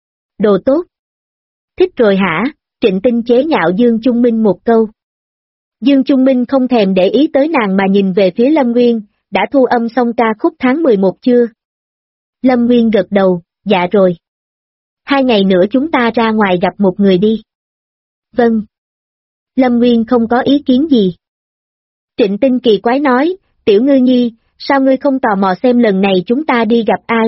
Đồ tốt. Thích rồi hả? Trịnh Tinh chế nhạo Dương Trung Minh một câu. Dương Trung Minh không thèm để ý tới nàng mà nhìn về phía Lâm Nguyên, đã thu âm xong ca khúc tháng 11 chưa? Lâm Nguyên gật đầu, dạ rồi. 2 ngày nữa chúng ta ra ngoài gặp một người đi. Vâng. Lâm Nguyên không có ý kiến gì. Trịnh Tinh kỳ quái nói, Tiểu Ngư Nhi, sao ngươi không tò mò xem lần này chúng ta đi gặp ai?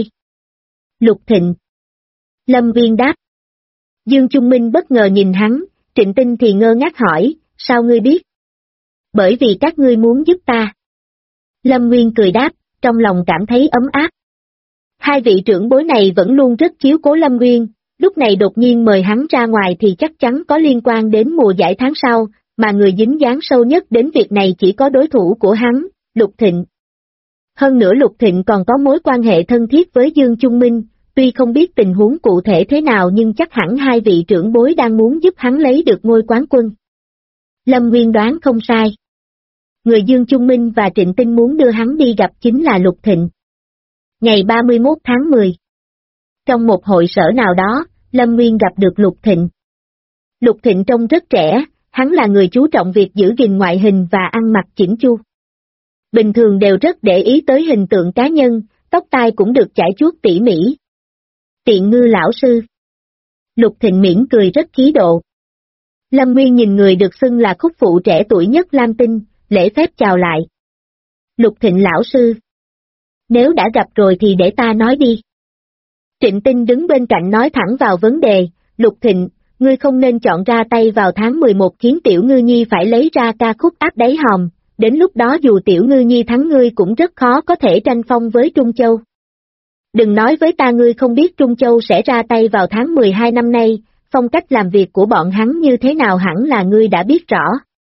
Lục Thịnh. Lâm Nguyên đáp. Dương Trung Minh bất ngờ nhìn hắn, Trịnh Tinh thì ngơ ngác hỏi, sao ngươi biết? Bởi vì các ngươi muốn giúp ta. Lâm Nguyên cười đáp, trong lòng cảm thấy ấm áp. Hai vị trưởng bối này vẫn luôn rất chiếu cố Lâm Nguyên, lúc này đột nhiên mời hắn ra ngoài thì chắc chắn có liên quan đến mùa giải tháng sau, mà người dính dáng sâu nhất đến việc này chỉ có đối thủ của hắn, Lục Thịnh. Hơn nữa Lục Thịnh còn có mối quan hệ thân thiết với Dương Trung Minh, tuy không biết tình huống cụ thể thế nào nhưng chắc hẳn hai vị trưởng bối đang muốn giúp hắn lấy được ngôi quán quân. Lâm Nguyên đoán không sai. Người Dương Trung Minh và Trịnh Tinh muốn đưa hắn đi gặp chính là Lục Thịnh. Ngày 31 tháng 10. Trong một hội sở nào đó, Lâm Nguyên gặp được Lục Thịnh. Lục Thịnh trông rất trẻ, hắn là người chú trọng việc giữ gìn ngoại hình và ăn mặc chỉnh chu. Bình thường đều rất để ý tới hình tượng cá nhân, tóc tai cũng được chải chuốt tỉ mỉ. Tiện ngư lão sư. Lục Thịnh mỉm cười rất khí độ. Lâm Nguyên nhìn người được xưng là khúc phụ trẻ tuổi nhất Lam Tinh, lễ phép chào lại. Lục Thịnh lão sư. Nếu đã gặp rồi thì để ta nói đi. Trịnh Tinh đứng bên cạnh nói thẳng vào vấn đề, Lục Thịnh, ngươi không nên chọn ra tay vào tháng 11 khiến Tiểu Ngư Nhi phải lấy ra ca khúc áp đáy hòm, đến lúc đó dù Tiểu Ngư Nhi thắng ngươi cũng rất khó có thể tranh phong với Trung Châu. Đừng nói với ta ngươi không biết Trung Châu sẽ ra tay vào tháng 12 năm nay, phong cách làm việc của bọn hắn như thế nào hẳn là ngươi đã biết rõ.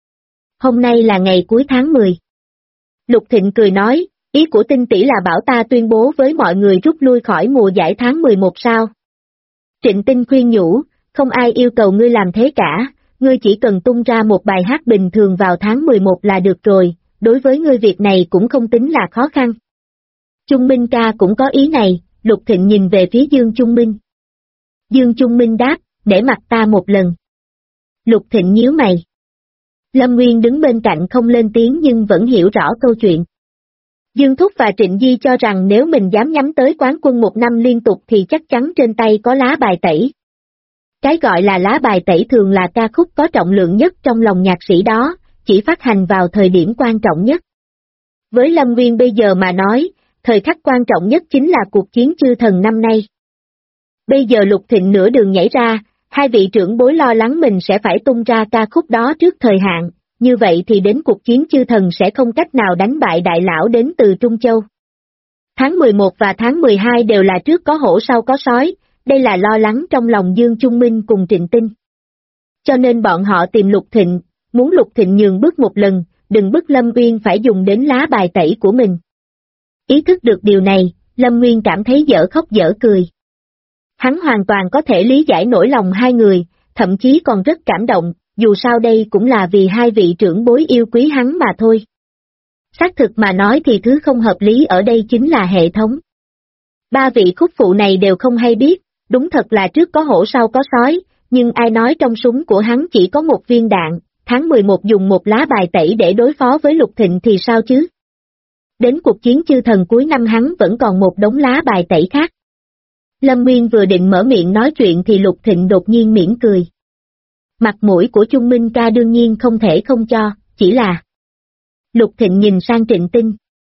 Hôm nay là ngày cuối tháng 10. Lục Thịnh cười nói, ý của Tinh tỷ là bảo ta tuyên bố với mọi người rút lui khỏi mùa giải tháng 11 sao? Trịnh Tinh khuyên nhủ, không ai yêu cầu ngươi làm thế cả, ngươi chỉ cần tung ra một bài hát bình thường vào tháng 11 là được rồi, đối với ngươi việc này cũng không tính là khó khăn. Trung Minh ca cũng có ý này, Lục Thịnh nhìn về phía Dương Trung Minh. Dương Trung Minh đáp, để mặt ta một lần. Lục Thịnh nhíu mày. Lâm Nguyên đứng bên cạnh không lên tiếng nhưng vẫn hiểu rõ câu chuyện. Dương Thúc và Trịnh Di cho rằng nếu mình dám nhắm tới quán quân một năm liên tục thì chắc chắn trên tay có lá bài tẩy. Cái gọi là lá bài tẩy thường là ca khúc có trọng lượng nhất trong lòng nhạc sĩ đó, chỉ phát hành vào thời điểm quan trọng nhất. Với Lâm Nguyên bây giờ mà nói, thời khắc quan trọng nhất chính là cuộc chiến chư thần năm nay. Bây giờ Lục Thịnh nửa đường nhảy ra, hai vị trưởng bối lo lắng mình sẽ phải tung ra ca khúc đó trước thời hạn, như vậy thì đến cuộc chiến chư thần sẽ không cách nào đánh bại đại lão đến từ Trung Châu. Tháng 11 và tháng 12 đều là trước có hổ sau có sói, đây là lo lắng trong lòng Dương Trung Minh cùng Trịnh Tinh. Cho nên bọn họ tìm Lục Thịnh, muốn Lục Thịnh nhường bước một lần, đừng bức Lâm Nguyên phải dùng đến lá bài tẩy của mình. Ý thức được điều này, Lâm Nguyên cảm thấy dở khóc dở cười. Hắn hoàn toàn có thể lý giải nỗi lòng hai người, thậm chí còn rất cảm động, dù sao đây cũng là vì hai vị trưởng bối yêu quý hắn mà thôi. Xác thực mà nói thì thứ không hợp lý ở đây chính là hệ thống. Ba vị khúc phụ này đều không hay biết, đúng thật là trước có hổ sau có sói, nhưng ai nói trong súng của hắn chỉ có một viên đạn, tháng 11 dùng một lá bài tẩy để đối phó với Lục Thịnh thì sao chứ? Đến cuộc chiến chư thần cuối năm hắn vẫn còn một đống lá bài tẩy khác. Lâm Nguyên vừa định mở miệng nói chuyện thì Lục Thịnh đột nhiên mỉm cười. Mặt mũi của Trung Minh ca đương nhiên không thể không cho, chỉ là... Lục Thịnh nhìn sang Trịnh Tinh.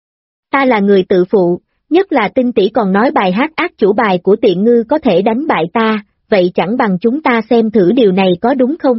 Ta là người tự phụ, nhất là Tinh tỷ còn nói bài hát ác chủ bài của Tiện Ngư có thể đánh bại ta, vậy chẳng bằng chúng ta xem thử điều này có đúng không?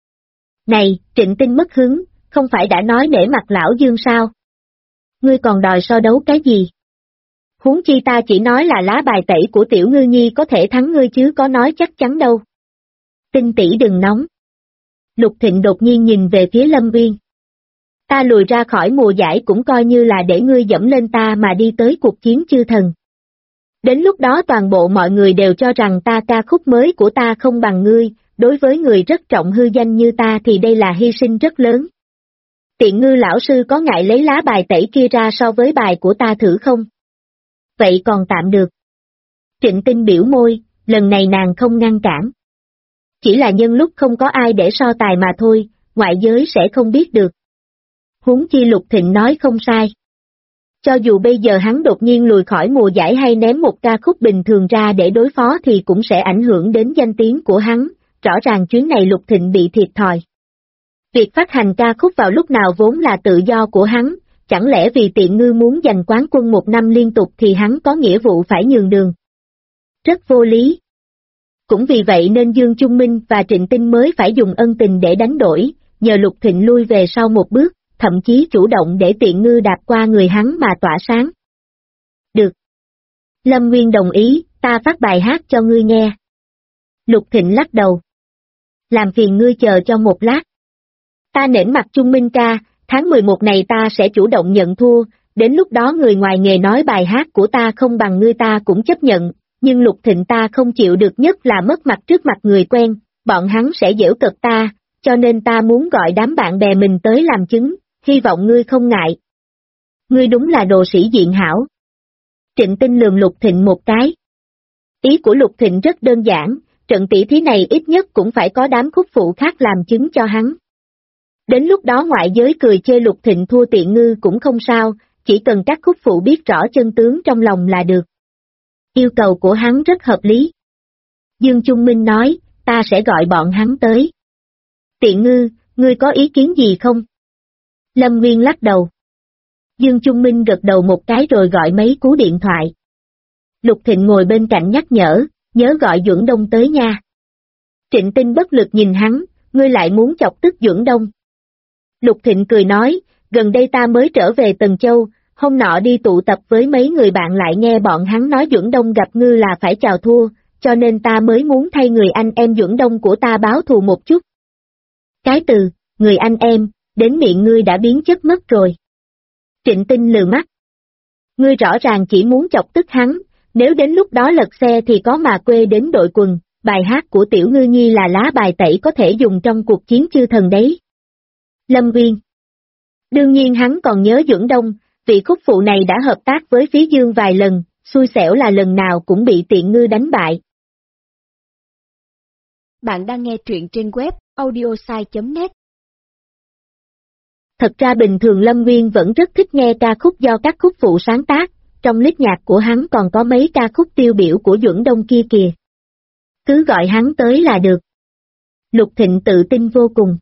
Này, Trịnh Tinh mất hứng, không phải đã nói nể mặt lão Dương sao? Ngươi còn đòi so đấu cái gì? Huống chi ta chỉ nói là lá bài tẩy của Tiểu Ngư Nhi có thể thắng ngươi chứ có nói chắc chắn đâu. Tinh tỷ đừng nóng. Lục Thịnh đột nhiên nhìn về phía Lâm Nguyên. Ta lùi ra khỏi mùa giải cũng coi như là để ngươi dẫm lên ta mà đi tới cuộc chiến chư thần. Đến lúc đó toàn bộ mọi người đều cho rằng ta ca khúc mới của ta không bằng ngươi, đối với người rất trọng hư danh như ta thì đây là hy sinh rất lớn. Tiện Ngư lão sư có ngại lấy lá bài tẩy kia ra so với bài của ta thử không? Vậy còn tạm được. Trịnh Tinh biểu môi, lần này nàng không ngăn cản. Chỉ là nhân lúc không có ai để so tài mà thôi, ngoại giới sẽ không biết được. Huống chi Lục Thịnh nói không sai. Cho dù bây giờ hắn đột nhiên lùi khỏi mùa giải hay ném một ca khúc bình thường ra để đối phó thì cũng sẽ ảnh hưởng đến danh tiếng của hắn, rõ ràng chuyến này Lục Thịnh bị thiệt thòi. Việc phát hành ca khúc vào lúc nào vốn là tự do của hắn, chẳng lẽ vì Tiện Ngư muốn giành quán quân một năm liên tục thì hắn có nghĩa vụ phải nhường đường? Rất vô lý. Cũng vì vậy nên Dương Trung Minh và Trịnh Tinh mới phải dùng ân tình để đánh đổi, nhờ Lục Thịnh lui về sau một bước, thậm chí chủ động để Tiện Ngư đạp qua người hắn mà tỏa sáng. Được. Lâm Nguyên đồng ý, ta phát bài hát cho ngươi nghe. Lục Thịnh lắc đầu. Làm phiền ngươi chờ cho một lát. Ta nể mặt Trung Minh ca, tháng 11 này ta sẽ chủ động nhận thua, đến lúc đó người ngoài nghề nói bài hát của ta không bằng ngươi ta cũng chấp nhận, nhưng Lục Thịnh ta không chịu được nhất là mất mặt trước mặt người quen, bọn hắn sẽ giễu cợt ta, cho nên ta muốn gọi đám bạn bè mình tới làm chứng, hy vọng ngươi không ngại. Ngươi đúng là đồ sĩ diện hảo. Trịnh Tinh lườm Lục Thịnh một cái. Ý của Lục Thịnh rất đơn giản, trận tỷ thí này ít nhất cũng phải có đám khúc phụ khác làm chứng cho hắn. Đến lúc đó ngoại giới cười chê Lục Thịnh thua Tiện Ngư cũng không sao, chỉ cần các khúc phụ biết rõ chân tướng trong lòng là được. Yêu cầu của hắn rất hợp lý. Dương Trung Minh nói, ta sẽ gọi bọn hắn tới. Tiện Ngư, ngươi có ý kiến gì không? Lâm Nguyên lắc đầu. Dương Trung Minh gật đầu một cái rồi gọi mấy cú điện thoại. Lục Thịnh ngồi bên cạnh nhắc nhớ gọi Duẩn Đông tới nha. Trịnh Tinh bất lực nhìn hắn, ngươi lại muốn chọc tức Duẩn Đông. Lục Thịnh cười nói, gần đây ta mới trở về Tần Châu, hôm nọ đi tụ tập với mấy người bạn lại nghe bọn hắn nói Duẩn Đông gặp ngươi là phải chào thua, cho nên ta mới muốn thay người anh em Duẩn Đông của ta báo thù một chút. Cái từ, người anh em, đến miệng ngươi đã biến chất mất rồi. Trịnh Tinh lừ mắt. Ngươi rõ ràng chỉ muốn chọc tức hắn, nếu đến lúc đó lật xe thì có mà quê đến đội quần, bài hát của Tiểu Ngư Nhi là lá bài tẩy có thể dùng trong cuộc chiến chư thần đấy. Lâm Nguyên. Đương nhiên hắn còn nhớ Duẩn Đông, vị khúc phụ này đã hợp tác với Phí Dương vài lần, xui xẻo là lần nào cũng bị Tiện Ngư đánh bại. Bạn đang nghe truyện trên web audiosai.net. Thật ra bình thường Lâm Nguyên vẫn rất thích nghe ca khúc do các khúc phụ sáng tác, trong list nhạc của hắn còn có mấy ca khúc tiêu biểu của Duẩn Đông kia kìa. Cứ gọi hắn tới là được. Lục Thịnh tự tin vô cùng.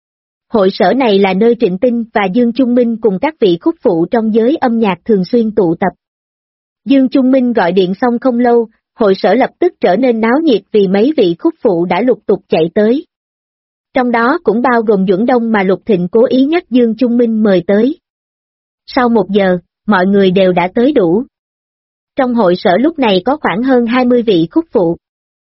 Hội sở này là nơi Trịnh Tinh và Dương Trung Minh cùng các vị khúc phụ trong giới âm nhạc thường xuyên tụ tập. Dương Trung Minh gọi điện xong không lâu, hội sở lập tức trở nên náo nhiệt vì mấy vị khúc phụ đã lục tục chạy tới. Trong đó cũng bao gồm Duẩn Đông mà Lục Thịnh cố ý nhắc Dương Trung Minh mời tới. Sau 1 giờ, mọi người đều đã tới đủ. Trong hội sở lúc này có khoảng hơn 20 vị khúc phụ.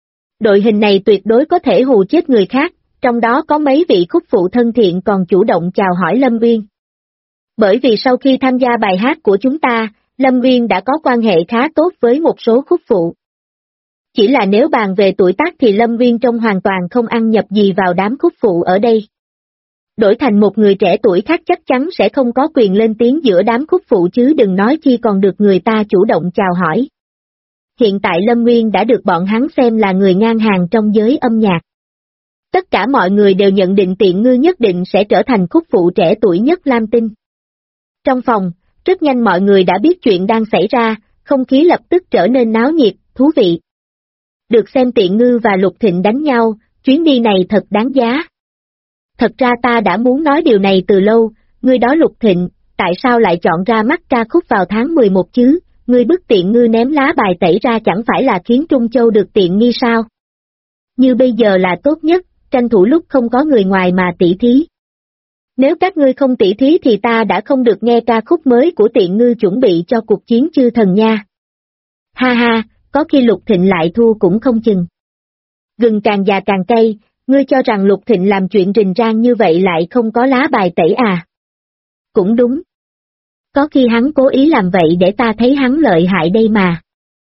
Đội hình này tuyệt đối có thể hù chết người khác, trong đó có mấy vị khúc phụ thân thiện còn chủ động chào hỏi Lâm Nguyên. Bởi vì sau khi tham gia bài hát của chúng ta, Lâm Nguyên đã có quan hệ khá tốt với một số khúc phụ. Chỉ là nếu bàn về tuổi tác thì Lâm Nguyên trông hoàn toàn không ăn nhập gì vào đám khúc phụ ở đây. Đổi thành một người trẻ tuổi khác chắc chắn sẽ không có quyền lên tiếng giữa đám khúc phụ chứ đừng nói chi còn được người ta chủ động chào hỏi. Hiện tại Lâm Nguyên đã được bọn hắn xem là người ngang hàng trong giới âm nhạc. Tất cả mọi người đều nhận định Tiện Ngư nhất định sẽ trở thành khúc phụ trẻ tuổi nhất Lam Tinh. Trong phòng, rất nhanh mọi người đã biết chuyện đang xảy ra, không khí lập tức trở nên náo nhiệt, thú vị. Được xem Tiện Ngư và Lục Thịnh đánh nhau, chuyến đi này thật đáng giá. Thật ra ta đã muốn nói điều này từ lâu, ngươi đó Lục Thịnh, tại sao lại chọn ra mắt ca khúc vào tháng 11 chứ, ngươi bức Tiện Ngư ném lá bài tẩy ra chẳng phải là khiến Trung Châu được tiện nghi sao? Như bây giờ là tốt nhất, tranh thủ lúc không có người ngoài mà tỷ thí. Nếu các ngươi không tỷ thí thì ta đã không được nghe ca khúc mới của Tiện Ngư chuẩn bị cho cuộc chiến chư thần nha. Ha ha, có khi Lục Thịnh lại thua cũng không chừng. Gừng càng già càng cay, ngươi cho rằng Lục Thịnh làm chuyện rình rang như vậy lại không có lá bài tẩy à? Cũng đúng. Có khi hắn cố ý làm vậy để ta thấy hắn lợi hại đây mà.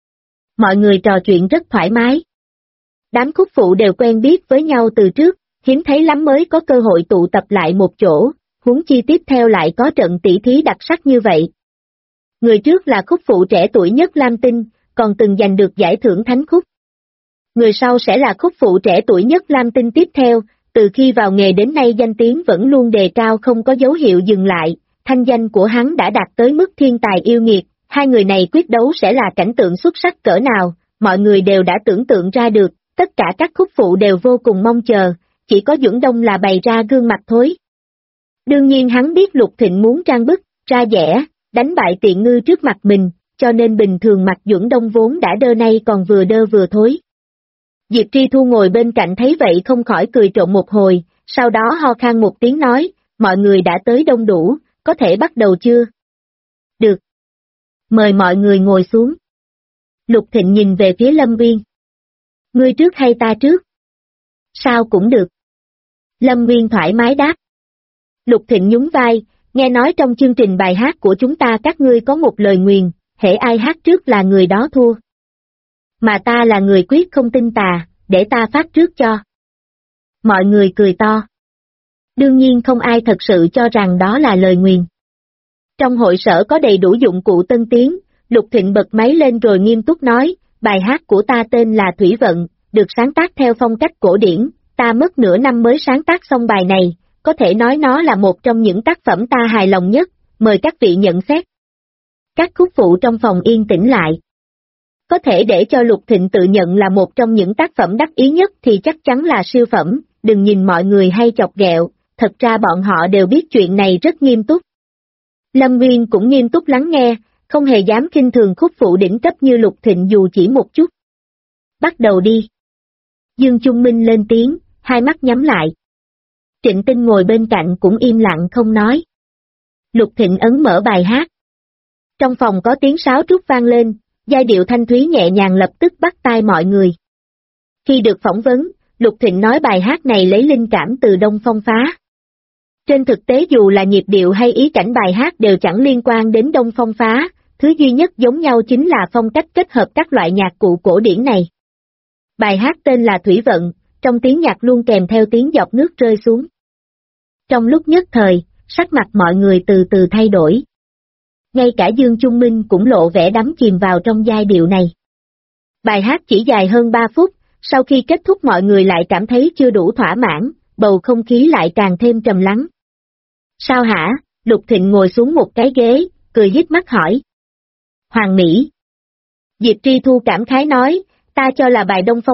Mọi người trò chuyện rất thoải mái. Đám khúc phụ đều quen biết với nhau từ trước, hiếm thấy lắm mới có cơ hội tụ tập lại một chỗ, huống chi tiếp theo lại có trận tỷ thí đặc sắc như vậy. Người trước là khúc phụ trẻ tuổi nhất Lam Tinh, còn từng giành được giải thưởng Thánh Khúc. Người sau sẽ là khúc phụ trẻ tuổi nhất Lam Tinh tiếp theo, từ khi vào nghề đến nay danh tiếng vẫn luôn đề cao không có dấu hiệu dừng lại, thanh danh của hắn đã đạt tới mức thiên tài yêu nghiệt, hai người này quyết đấu sẽ là cảnh tượng xuất sắc cỡ nào, mọi người đều đã tưởng tượng ra được, tất cả các khúc phụ đều vô cùng mong chờ, chỉ có Duẩn Đông là bày ra gương mặt thối. Đương nhiên hắn biết Lục Thịnh muốn trang bức, ra vẻ, đánh bại Tiện Ngư trước mặt mình, cho nên bình thường mặt Duẩn Đông vốn đã đơ nay còn vừa đơ vừa thối. Diệp Tri Thu ngồi bên cạnh thấy vậy không khỏi cười trộm một hồi, sau đó ho khan một tiếng nói, mọi người đã tới đông đủ, có thể bắt đầu chưa? Được. Mời mọi người ngồi xuống. Lục Thịnh nhìn về phía Lâm Nguyên. Ngươi trước hay ta trước? Sao cũng được. Lâm Nguyên thoải mái đáp. Lục Thịnh nhún vai, nghe nói trong chương trình bài hát của chúng ta các ngươi có một lời nguyền, hễ ai hát trước là người đó thua. Mà ta là người quyết không tin tà, để ta phát trước cho. Mọi người cười to. Đương nhiên không ai thật sự cho rằng đó là lời nguyền. Trong hội sở có đầy đủ dụng cụ tân tiến, Lục Thịnh bật máy lên rồi nghiêm túc nói, Bài hát của ta tên là Thủy Vận, được sáng tác theo phong cách cổ điển, ta mất nửa năm mới sáng tác xong bài này, có thể nói nó là một trong những tác phẩm ta hài lòng nhất, mời các vị nhận xét. Các khúc phụ trong phòng yên tĩnh lại. Có thể để cho Lục Thịnh tự nhận là một trong những tác phẩm đắc ý nhất thì chắc chắn là siêu phẩm, đừng nhìn mọi người hay chọc ghẹo, thật ra bọn họ đều biết chuyện này rất nghiêm túc. Lâm Nguyên cũng nghiêm túc lắng nghe, không hề dám khinh thường khúc phụ đỉnh cấp như Lục Thịnh dù chỉ một chút. Bắt đầu đi. Dương Trung Minh lên tiếng, hai mắt nhắm lại. Trịnh Tinh ngồi bên cạnh cũng im lặng không nói. Lục Thịnh ấn mở bài hát. Trong phòng có tiếng sáo trúc vang lên, giai điệu thanh thúy nhẹ nhàng lập tức bắt tai mọi người. Khi được phỏng vấn, Lục Thịnh nói bài hát này lấy linh cảm từ Đông Phong Phá. Trên thực tế dù là nhịp điệu hay ý cảnh bài hát đều chẳng liên quan đến Đông Phong Phá, thứ duy nhất giống nhau chính là phong cách kết hợp các loại nhạc cụ cổ điển này. Bài hát tên là Thủy Vận, trong tiếng nhạc luôn kèm theo tiếng giọt nước rơi xuống. Trong lúc nhất thời, sắc mặt mọi người từ từ thay đổi. Ngay cả Dương Trung Minh cũng lộ vẻ đắm chìm vào trong giai điệu này. Bài hát chỉ dài hơn 3 phút, sau khi kết thúc mọi người lại cảm thấy chưa đủ thỏa mãn, bầu không khí lại càng thêm trầm lắng. Sao hả? Lục Thịnh ngồi xuống một cái ghế, cười híp mắt hỏi. Hoàng Mỹ. Diệp Tri Thu cảm khái nói, ta cho là bài Đông Phong